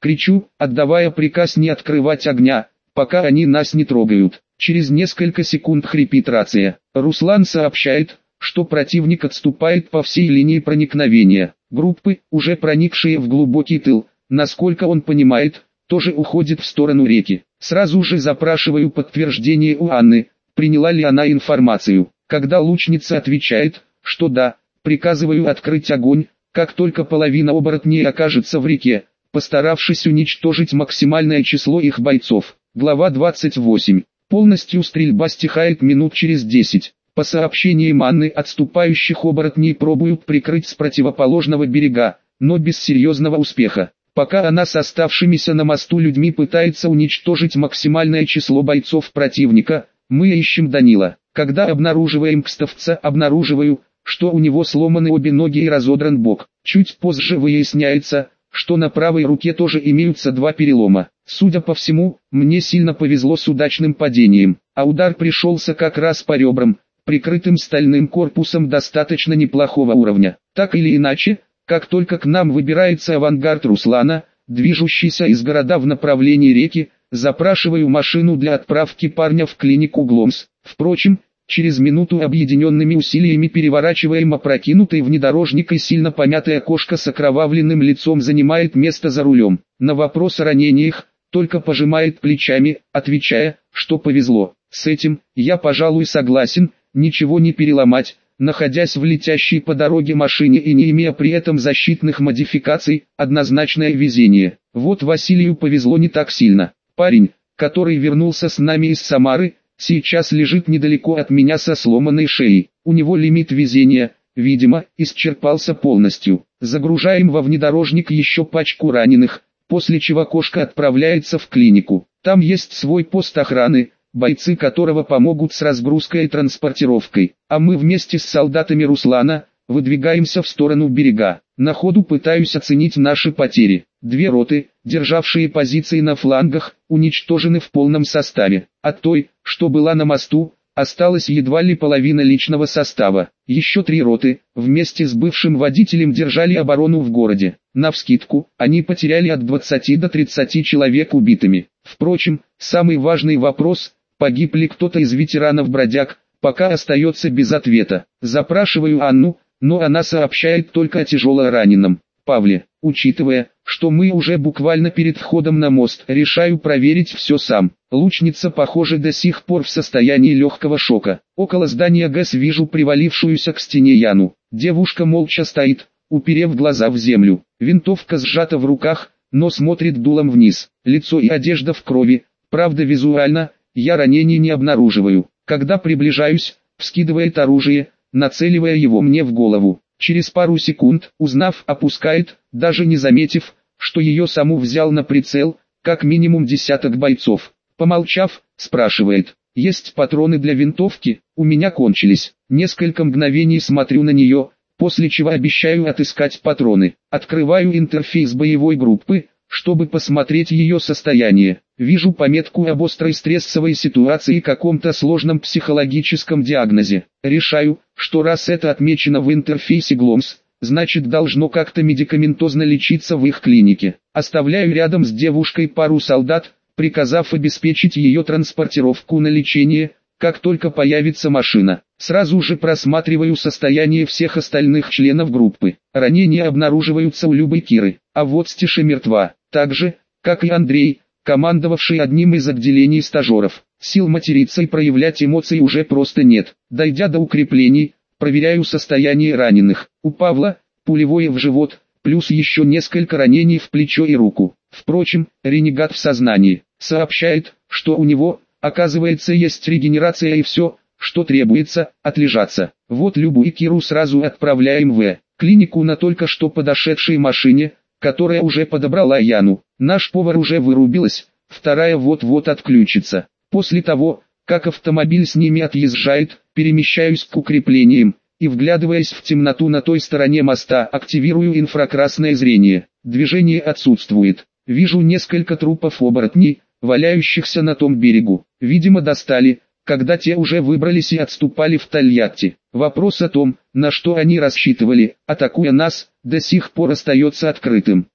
Кричу, отдавая приказ не открывать огня, пока они нас не трогают. Через несколько секунд хрипит рация. Руслан сообщает, что противник отступает по всей линии проникновения. Группы, уже проникшие в глубокий тыл, насколько он понимает, тоже уходят в сторону реки. Сразу же запрашиваю подтверждение у Анны, приняла ли она информацию. Когда лучница отвечает, что да, приказываю открыть огонь, как только половина оборотней окажется в реке, постаравшись уничтожить максимальное число их бойцов. Глава двадцать восемь. Полностью стрельба стихает минут через десять. По сообщениям Анны, отступающих оборотней пробуют прикрыть с противоположного берега, но без серьезного успеха. Пока она с оставшимися на мосту людьми пытается уничтожить максимальное число бойцов противника, мы ищем Данила. Когда обнаруживаем кстовца, обнаруживаю, что у него сломаны обе ноги и разодран бок. Чуть позже выясняется, что на правой руке тоже имеются два перелома. Судя по всему, мне сильно повезло с удачным падением, а удар пришелся как раз по ребрам, прикрытым стальным корпусом достаточно неплохого уровня. Так или иначе, как только к нам выбирается авангард Руслана, движущийся из города в направлении реки, запрашиваю машину для отправки парня в клинику Гломс. Впрочем, через минуту объединенными усилиями переворачиваем опрокинутый внедорожник, и сильно помятая кошка с окровавленным лицом занимает место за рулем. На вопрос о ранениях только пожимает плечами, отвечая, что повезло. С этим я, пожалуй, согласен, ничего не переломать, находясь в летящей по дороге машине и не имея при этом защитных модификаций, однозначное везение. Вот Василию повезло не так сильно. Парень, который вернулся с нами из Самары, сейчас лежит недалеко от меня со сломанной шеей. У него лимит везения, видимо, исчерпался полностью. Загружаем во внедорожник еще пачку раненых, после чего кошка отправляется в клинику. Там есть свой пост охраны, бойцы которого помогут с разгрузкой и транспортировкой. А мы вместе с солдатами Руслана выдвигаемся в сторону берега. На ходу пытаюсь оценить наши потери. Две роты, державшие позиции на флангах, уничтожены в полном составе. От той, что была на мосту, осталась едва ли половина личного состава. Еще три роты, вместе с бывшим водителем, держали оборону в городе. Навскидку, они потеряли от двадцати до тридцати человек убитыми. Впрочем, самый важный вопрос, погиб ли кто-то из ветеранов-бродяг, пока остается без ответа. Запрашиваю Анну, но она сообщает только о тяжело раненом Павле. Учитывая, что мы уже буквально перед входом на мост, решаю проверить все сам. Лучница, похоже, до сих пор в состоянии легкого шока. Около здания ГЭС вижу привалившуюся к стене Яну. Девушка молча стоит, уперев глаза в землю. Винтовка сжата в руках, но смотрит дулом вниз. Лицо и одежда в крови. Правда, визуально я ранений не обнаруживаю. Когда приближаюсь, вскидывает оружие, нацеливая его мне в голову. Через пару секунд, узнав, опускает, даже не заметив, что ее саму взял на прицел, как минимум десяток бойцов. Помолчав, спрашивает: «Есть патроны для винтовки?» «У меня кончились». Несколько мгновений смотрю на нее, после чего обещаю отыскать патроны. Открываю интерфейс боевой группы, чтобы посмотреть ее состояние. Вижу пометку об острой стрессовой ситуации и каком-то сложном психологическом диагнозе. Решаю, что раз это отмечено в интерфейсе Гломс, значит должно как-то медикаментозно лечиться в их клинике. Оставляю рядом с девушкой пару солдат, приказав обеспечить ее транспортировку на лечение, как только появится машина. Сразу же просматриваю состояние всех остальных членов группы. Ранения обнаруживаются у Любы Киры, а вот Стиша мертва, так же, как и Андрей, командовавший одним из отделений стажеров. Сил материться и проявлять эмоции уже просто нет. Дойдя до укреплений, проверяю состояние раненых. У Павла пулевое в живот, плюс еще несколько ранений в плечо и руку. Впрочем, ренегат в сознании. Сообщает, что у него, оказывается, есть регенерация и все, что требуется, отлежаться. Вот Любу и Киру сразу отправляем в клинику на только что подошедшей машине, которая уже подобрала Яну. Наш повар уже вырубилась, вторая вот-вот отключится. После того, как автомобиль с ними отъезжает, перемещаюсь к укреплениям, и, вглядываясь в темноту на той стороне моста, активирую инфракрасное зрение. Движение отсутствует. Вижу несколько трупов оборотней, валяющихся на том берегу. Видимо, достали, когда те уже выбрались и отступали в Тольятти. Вопрос о том, на что они рассчитывали, атакуя нас, до сих пор остается открытым.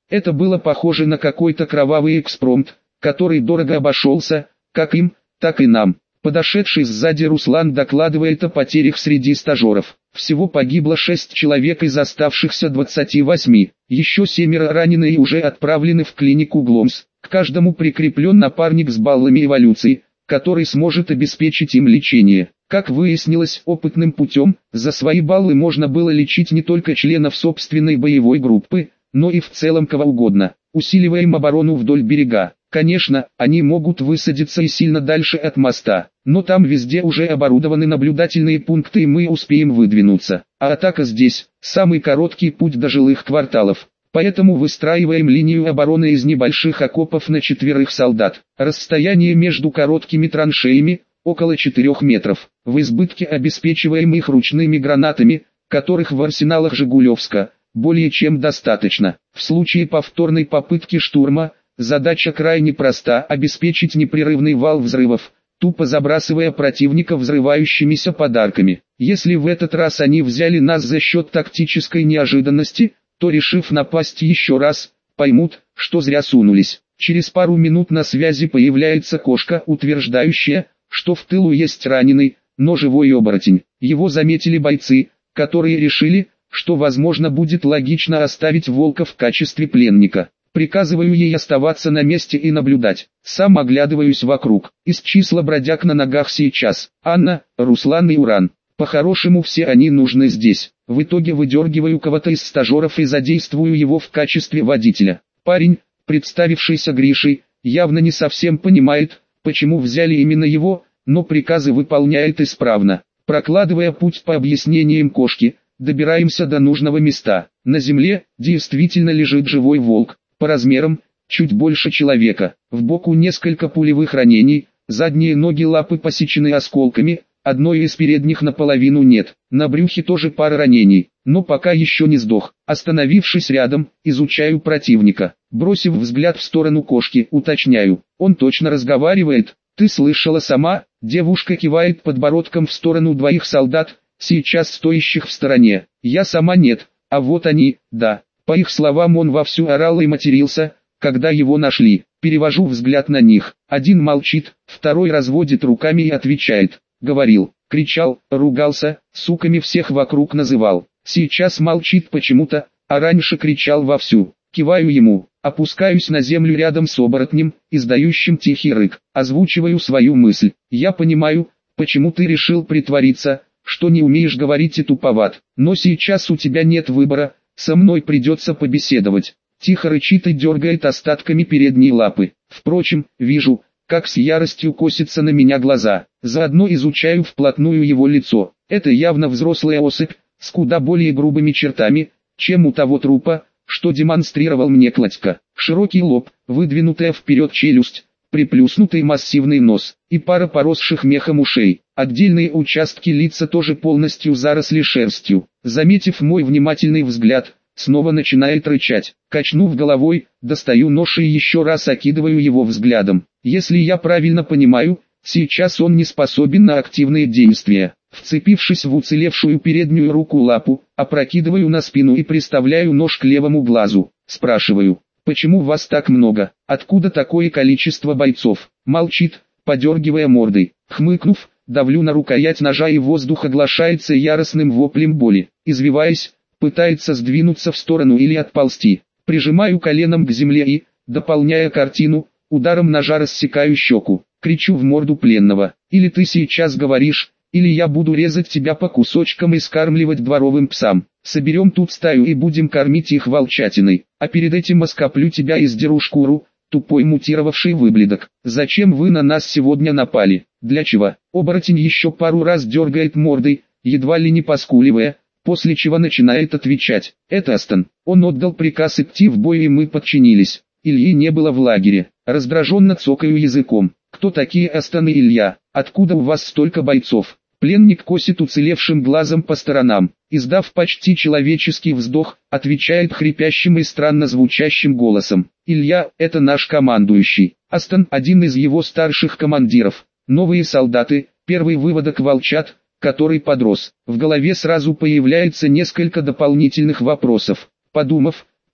Это было похоже на какой-то кровавый экспромт, который дорого обошелся, как им, так и нам. Подошедший сзади Руслан докладывает о потерях среди стажеров. Всего погибло шесть человек из оставшихся двадцати восьми. Еще семеро ранены и уже отправлены в клинику Гломс. К каждому прикреплен напарник с баллами эволюции, который сможет обеспечить им лечение. Как выяснилось опытным путем, за свои баллы можно было лечить не только членов собственной боевой группы, но и в целом кого угодно. Усиливаем оборону вдоль берега. Конечно, они могут высадиться и сильно дальше от моста, но там везде уже оборудованы наблюдательные пункты и мы успеем выдвинуться. А атака здесь – самый короткий путь до жилых кварталов. Поэтому выстраиваем линию обороны из небольших окопов на четверых солдат. Расстояние между короткими траншеями – около четырёх метров. В избытке обеспечиваем их ручными гранатами, которых в арсеналах Жигулевска более чем достаточно. В случае повторной попытки штурма, задача крайне проста – обеспечить непрерывный вал взрывов, тупо забрасывая противника взрывающимися подарками. Если в этот раз они взяли нас за счет тактической неожиданности, то, решив напасть еще раз, поймут, что зря сунулись. Через пару минут на связи появляется кошка, утверждающая, что в тылу есть раненый, но живой оборотень. Его заметили бойцы, которые решили, что возможно будет логично оставить волка в качестве пленника. Приказываю ей оставаться на месте и наблюдать. Сам оглядываюсь вокруг. Из числа бродяг на ногах сейчас Анна, Руслан и Уран. По-хорошему все они нужны здесь. В итоге выдергиваю кого-то из стажеров и задействую его в качестве водителя. Парень, представившийся Гришей, явно не совсем понимает, почему взяли именно его, но приказы выполняет исправно. Прокладывая путь по объяснениям кошки, добираемся до нужного места. На земле действительно лежит живой волк. По размерам, чуть больше человека. В боку несколько пулевых ранений, задние ноги лапы посечены осколками, одной из передних наполовину нет. На брюхе тоже пара ранений, но пока еще не сдох. Остановившись рядом, изучаю противника. Бросив взгляд в сторону кошки, уточняю. Он точно разговаривает? Ты слышала сама? Девушка кивает подбородком в сторону двоих солдат, сейчас стоящих в стороне. Я сама нет, а вот они, да. По их словам, он вовсю орал и матерился, когда его нашли. Перевожу взгляд на них. Один молчит, второй разводит руками и отвечает. Говорил, кричал, ругался, суками всех вокруг называл. Сейчас молчит почему-то, а раньше кричал вовсю. Киваю ему, опускаюсь на землю рядом с оборотнем, издающим тихий рык. Озвучиваю свою мысль. Я понимаю, почему ты решил притвориться, что не умеешь говорить и туповат. Но сейчас у тебя нет выбора. Со мной придется побеседовать. Тихо рычит и дергает остатками передней лапы. Впрочем, вижу, как с яростью косятся на меня глаза. Заодно изучаю вплотную его лицо. Это явно взрослая особь, с куда более грубыми чертами, чем у того трупа, что демонстрировал мне Кладька. Широкий лоб, выдвинутая вперед челюсть, приплюснутый массивный нос и пара поросших мехом ушей. Отдельные участки лица тоже полностью заросли шерстью. Заметив мой внимательный взгляд, снова начинает рычать. Качнув головой, достаю нож и еще раз окидываю его взглядом. Если я правильно понимаю, сейчас он не способен на активные действия. Вцепившись в уцелевшую переднюю руку лапу, опрокидываю на спину и приставляю нож к левому глазу. Спрашиваю, почему вас так много? Откуда такое количество бойцов? Молчит, подергивая мордой. Хмыкнув, давлю на рукоять ножа и воздух оглашается яростным воплем боли. Извиваясь, пытается сдвинуться в сторону или отползти. Прижимаю коленом к земле и, дополняя картину, ударом ножа рассекаю щеку. Кричу в морду пленного. Или ты сейчас говоришь, или я буду резать тебя по кусочкам и скармливать дворовым псам. Соберем тут стаю и будем кормить их волчатиной. А перед этим оскоплю тебя и сдеру шкуру, тупой мутировавший выблядок. Зачем вы на нас сегодня напали? Для чего? Оборотень еще пару раз дергает мордой, едва ли не поскуливая, после чего начинает отвечать. Это Астон. Он отдал приказ идти в бой и мы подчинились. Ильи не было в лагере. Раздраженно цокаю языком. Кто такие Астон и Илья? Откуда у вас столько бойцов? Пленник косит уцелевшим глазом по сторонам. Издав почти человеческий вздох, отвечает хрипящим и странно звучащим голосом. Илья – это наш командующий. Астон – один из его старших командиров. Новые солдаты – первый выводок волчат, который подрос. В голове сразу появляется несколько дополнительных вопросов. Подумав,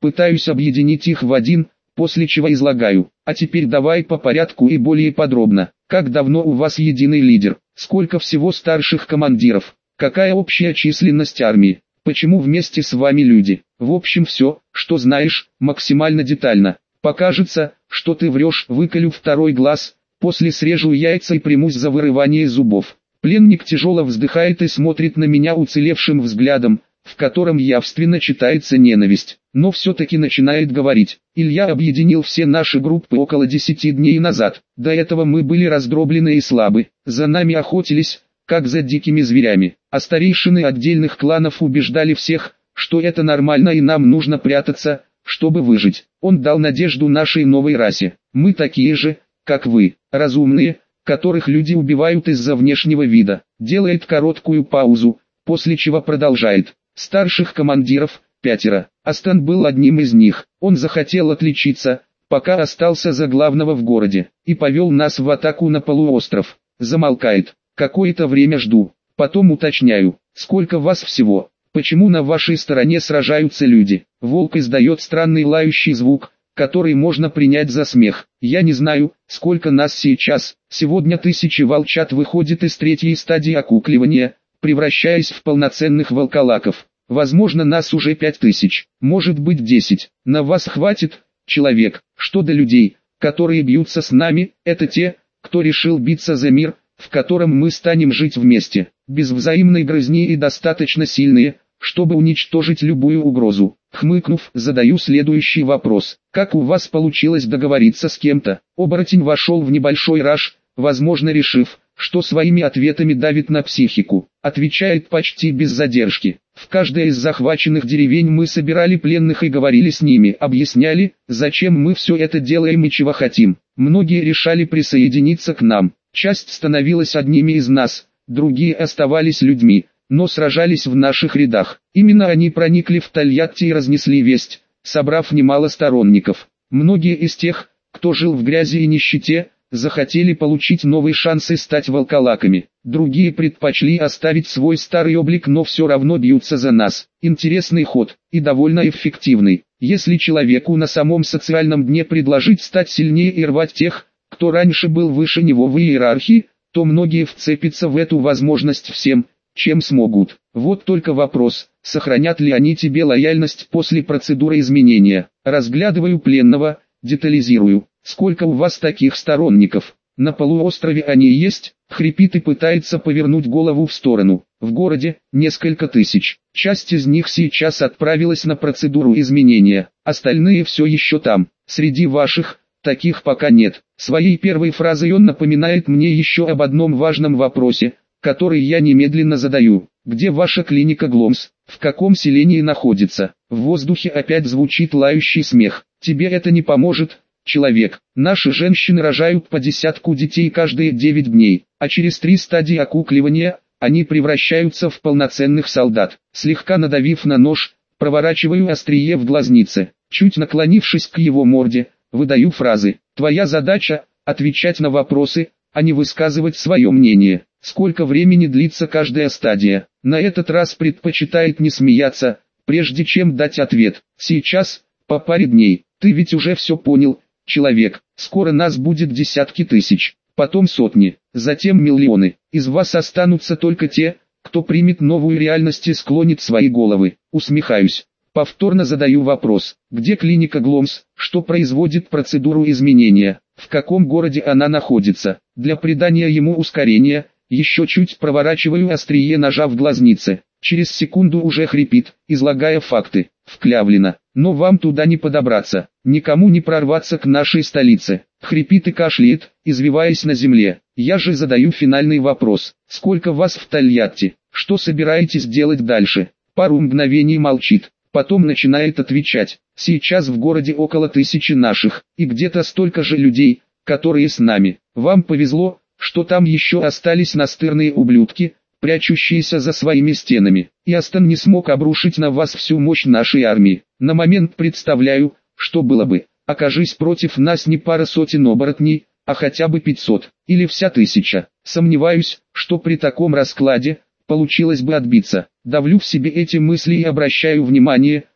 пытаюсь объединить их в один, после чего излагаю. А теперь давай по порядку и более подробно. Как давно у вас единый лидер? Сколько всего старших командиров? Какая общая численность армии? Почему вместе с вами люди? В общем все, что знаешь, максимально детально. Покажется, что ты врешь, выколю второй глаз, после срежу яйца и примусь за вырывание зубов. Пленник тяжело вздыхает и смотрит на меня уцелевшим взглядом, в котором явственно читается ненависть, но все-таки начинает говорить. Илья объединил все наши группы около десяти дней назад. До этого мы были раздроблены и слабы, за нами охотились, как за дикими зверями, а старейшины отдельных кланов убеждали всех, что это нормально и нам нужно прятаться, чтобы выжить. Он дал надежду нашей новой расе. Мы такие же, как вы, разумные, которых люди убивают из-за внешнего вида. Делает короткую паузу, после чего продолжает. Старших командиров – пятеро. Астон был одним из них. Он захотел отличиться, пока остался за главного в городе, и повел нас в атаку на полуостров. Замолкает. Какое-то время жду. Потом уточняю, сколько вас всего? Почему на вашей стороне сражаются люди? Волк издает странный лающий звук, который можно принять за смех. Я не знаю, сколько нас сейчас. Сегодня тысячи волчат выходит из третьей стадии окукливания, превращаясь в полноценных волколаков. Возможно, нас уже пять тысяч, может быть десять. На вас хватит, человек. Что до людей, которые бьются с нами, это те, кто решил биться за мир, в котором мы станем жить вместе, без взаимной грызни и достаточно сильные, чтобы уничтожить любую угрозу. Хмыкнув, задаю следующий вопрос. Как у вас получилось договориться с кем-то? Оборотень вошел в небольшой раж, возможно решив, что своими ответами давит на психику. Отвечает почти без задержки. В каждой из захваченных деревень мы собирали пленных и говорили с ними, объясняли, зачем мы все это делаем и чего хотим. Многие решали присоединиться к нам. Часть становилась одними из нас, другие оставались людьми, но сражались в наших рядах. Именно они проникли в Тольятти и разнесли весть, собрав немало сторонников. Многие из тех, кто жил в грязи и нищете, захотели получить новые шансы стать волколаками. Другие предпочли оставить свой старый облик, но все равно бьются за нас. Интересный ход, и довольно эффективный. Если человеку на самом социальном дне предложить стать сильнее и рвать тех, кто раньше был выше него в иерархии, то многие вцепятся в эту возможность всем, чем смогут. Вот только вопрос, сохранят ли они тебе лояльность после процедуры изменения. Разглядываю пленного, детализирую. Сколько у вас таких сторонников? На полуострове они есть? Хрипит и пытается повернуть голову в сторону. В городе несколько тысяч. Часть из них сейчас отправилась на процедуру изменения. Остальные все еще там. Среди ваших, таких пока нет. Своей первой фразой он напоминает мне еще об одном важном вопросе, который я немедленно задаю. Где ваша клиника Гломс? В каком селении находится? В воздухе опять звучит лающий смех. Тебе это не поможет, человек. Наши женщины рожают по десятку детей каждые девять дней, а через три стадии окукливания, они превращаются в полноценных солдат. Слегка надавив на нож, проворачиваю острие в глазнице. Чуть наклонившись к его морде, выдаю фразы. Твоя задача – отвечать на вопросы, а не высказывать свое мнение. Сколько времени длится каждая стадия? На этот раз предпочитает не смеяться, прежде чем дать ответ. Сейчас, по паре дней. Ты ведь уже все понял, человек. Скоро нас будет десятки тысяч, потом сотни, затем миллионы. Из вас останутся только те, кто примет новую реальность и склонит свои головы. Усмехаюсь. Повторно задаю вопрос. Где клиника Гломс? Что производит процедуру изменения? В каком городе она находится? Для придания ему ускорения, еще чуть проворачиваю острие ножа в глазнице. Через секунду уже хрипит, излагая факты. Вклявлено. Но вам туда не подобраться. Никому не прорваться к нашей столице. Хрипит и кашляет, извиваясь на земле. Я же задаю финальный вопрос. Сколько вас в Тольятти? Что собираетесь делать дальше? Пару мгновений молчит. Потом начинает отвечать. Сейчас в городе около тысячи наших, и где-то столько же людей, которые с нами. Вам повезло, что там еще остались настырные ублюдки, прячущиеся за своими стенами. И Астон не смог обрушить на вас всю мощь нашей армии. На момент представляю, что было бы, окажись против нас не пара сотен оборотней, а хотя бы пятьсот, или вся тысяча. Сомневаюсь, что при таком раскладе получилось бы отбиться. Давлю в себе эти мысли и обращаю внимание,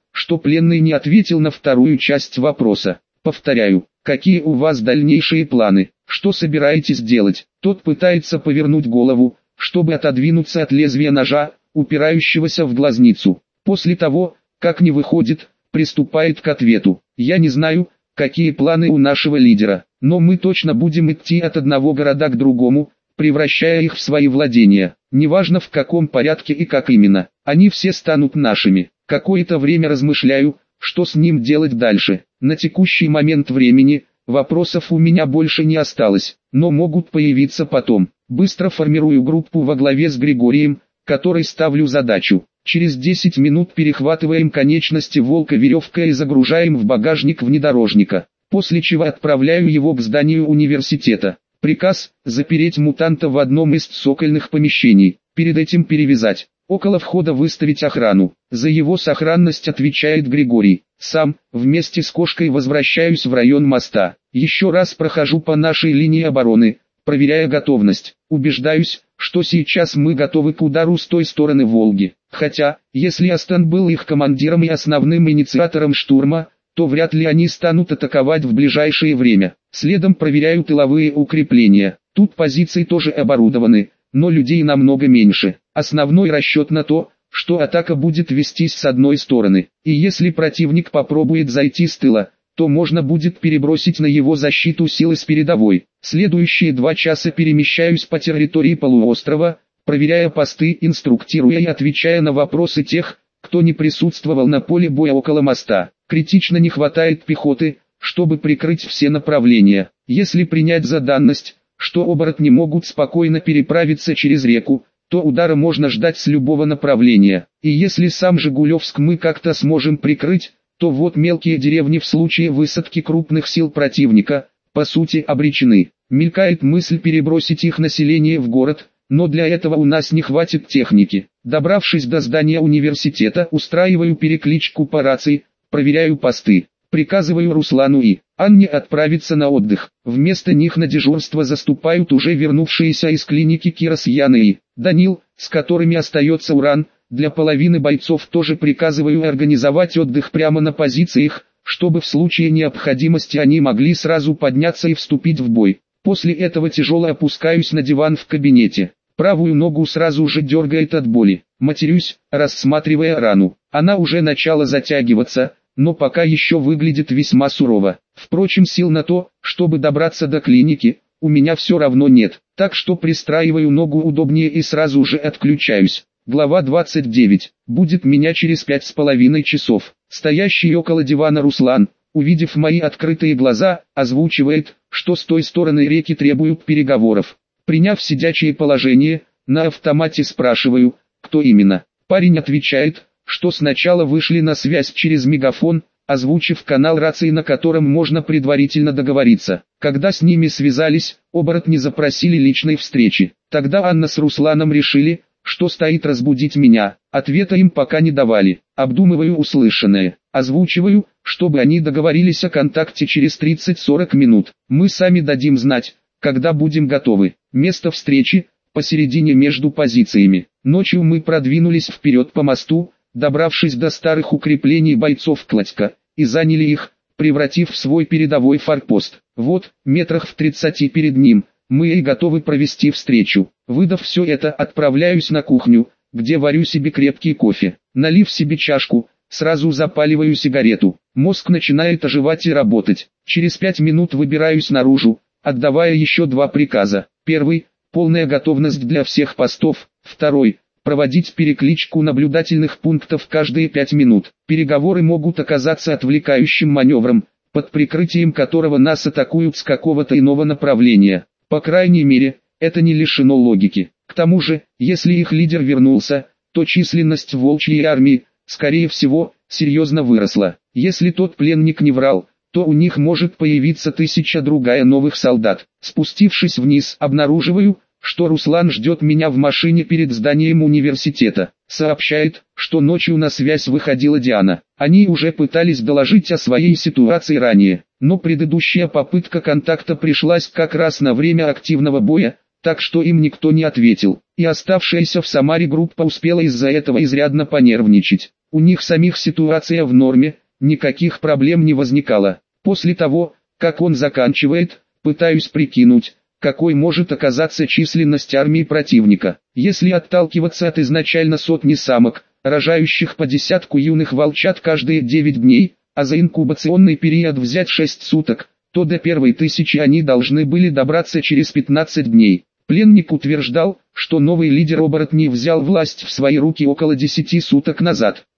что пленный не ответил на вторую часть вопроса. Повторяю, какие у вас дальнейшие планы, что собираетесь делать? Тот пытается повернуть голову, чтобы отодвинуться от лезвия ножа, упирающегося в глазницу. После того, как не выходит, приступает к ответу. Я не знаю, какие планы у нашего лидера, но мы точно будем идти от одного города к другому, превращая их в свои владения. Неважно в каком порядке и как именно, они все станут нашими. Какое-то время размышляю, что с ним делать дальше. На текущий момент времени, вопросов у меня больше не осталось, но могут появиться потом. Быстро формирую группу во главе с Григорием, которой ставлю задачу. Через десять минут перехватываем конечности волка веревкой и загружаем в багажник внедорожника, после чего отправляю его к зданию университета. Приказ – запереть мутанта в одном из цокольных помещений, перед этим перевязать. Около входа выставить охрану. За его сохранность отвечает Григорий. Сам, вместе с кошкой возвращаюсь в район моста. Еще раз прохожу по нашей линии обороны, проверяя готовность. Убеждаюсь, что сейчас мы готовы к удару с той стороны Волги. Хотя, если Астон был их командиром и основным инициатором штурма, то вряд ли они станут атаковать в ближайшее время. Следом проверяю тыловые укрепления. Тут позиции тоже оборудованы, но людей намного меньше. Основной расчет на то, что атака будет вестись с одной стороны. И если противник попробует зайти с тыла, то можно будет перебросить на его защиту силы с передовой. Следующие два часа перемещаюсь по территории полуострова, проверяя посты, инструктируя и отвечая на вопросы тех, кто не присутствовал на поле боя около моста. Критично не хватает пехоты, чтобы прикрыть все направления. Если принять за данность, что оборотни могут спокойно переправиться через реку, то удара можно ждать с любого направления. И если сам Жигулевск мы как-то сможем прикрыть, то вот мелкие деревни в случае высадки крупных сил противника, по сути, обречены. Мелькает мысль перебросить их население в город, но для этого у нас не хватит техники. Добравшись до здания университета, устраиваю перекличку по рации, проверяю посты. Приказываю Руслану и Анне отправиться на отдых. Вместо них на дежурство заступают уже вернувшиеся из клиники Кира с Яной и Данил, с которыми остается Уран. Для половины бойцов тоже приказываю организовать отдых прямо на позициях, чтобы в случае необходимости они могли сразу подняться и вступить в бой. После этого тяжело опускаюсь на диван в кабинете. Правую ногу сразу же дергает от боли. Матерюсь, рассматривая рану. Она уже начала затягиваться, но пока еще выглядит весьма сурово. Впрочем, сил на то, чтобы добраться до клиники, у меня все равно нет, так что пристраиваю ногу удобнее и сразу же отключаюсь. Глава двадцать девять. Будет меня через пять с половиной часов. Стоящий около дивана Руслан, увидев мои открытые глаза, озвучивает, что с той стороны реки требуют переговоров. Приняв сидячее положение, на автомате спрашиваю, кто именно. Парень отвечает, что сначала вышли на связь через мегафон, озвучив канал рации, на котором можно предварительно договориться. Когда с ними связались, оборотни запросили личной встречи. Тогда Анна с Русланом решили, что стоит разбудить меня. Ответа им пока не давали. Обдумываю услышанное. Озвучиваю, чтобы они договорились о контакте через тридцать-сорок минут. Мы сами дадим знать, когда будем готовы. Место встречи – посередине между позициями. Ночью мы продвинулись вперед по мосту, добравшись до старых укреплений бойцов Кладька, и заняли их, превратив в свой передовой форпост. Вот, метрах в тридцати перед ним, мы и готовы провести встречу. Выдав все это, отправляюсь на кухню, где варю себе крепкий кофе. Налив себе чашку, сразу запаливаю сигарету. Мозг начинает оживать и работать. Через пять минут выбираюсь наружу, отдавая еще два приказа. Первый – полная готовность для всех постов. Второй – проводить перекличку наблюдательных пунктов каждые пять минут. Переговоры могут оказаться отвлекающим маневром, под прикрытием которого нас атакуют с какого-то иного направления. По крайней мере, это не лишено логики. К тому же, если их лидер вернулся, то численность волчьей армии, скорее всего, серьезно выросла. Если тот пленник не врал, то у них может появиться тысяча-другая новых солдат. Спустившись вниз, обнаруживаю, что Руслан ждет меня в машине перед зданием университета. Сообщает, что ночью на связь выходила Диана. Они уже пытались доложить о своей ситуации ранее, но предыдущая попытка контакта пришлась как раз на время активного боя, так что им никто не ответил. и оставшаяся в Самаре группа успела из-за этого изрядно понервничать. У них самих ситуация в норме, никаких проблем не возникало. После того, как он заканчивает, пытаюсь прикинуть, какой может оказаться численность армии противника. Если отталкиваться от изначально сотни самок, рожающих по десятку юных волчат каждые девять дней, а за инкубационный период взять шесть суток, то до первой тысячи они должны были добраться через пятнадцать дней. Пленник утверждал, что новый лидер оборотней взял власть в свои руки около десяти суток назад.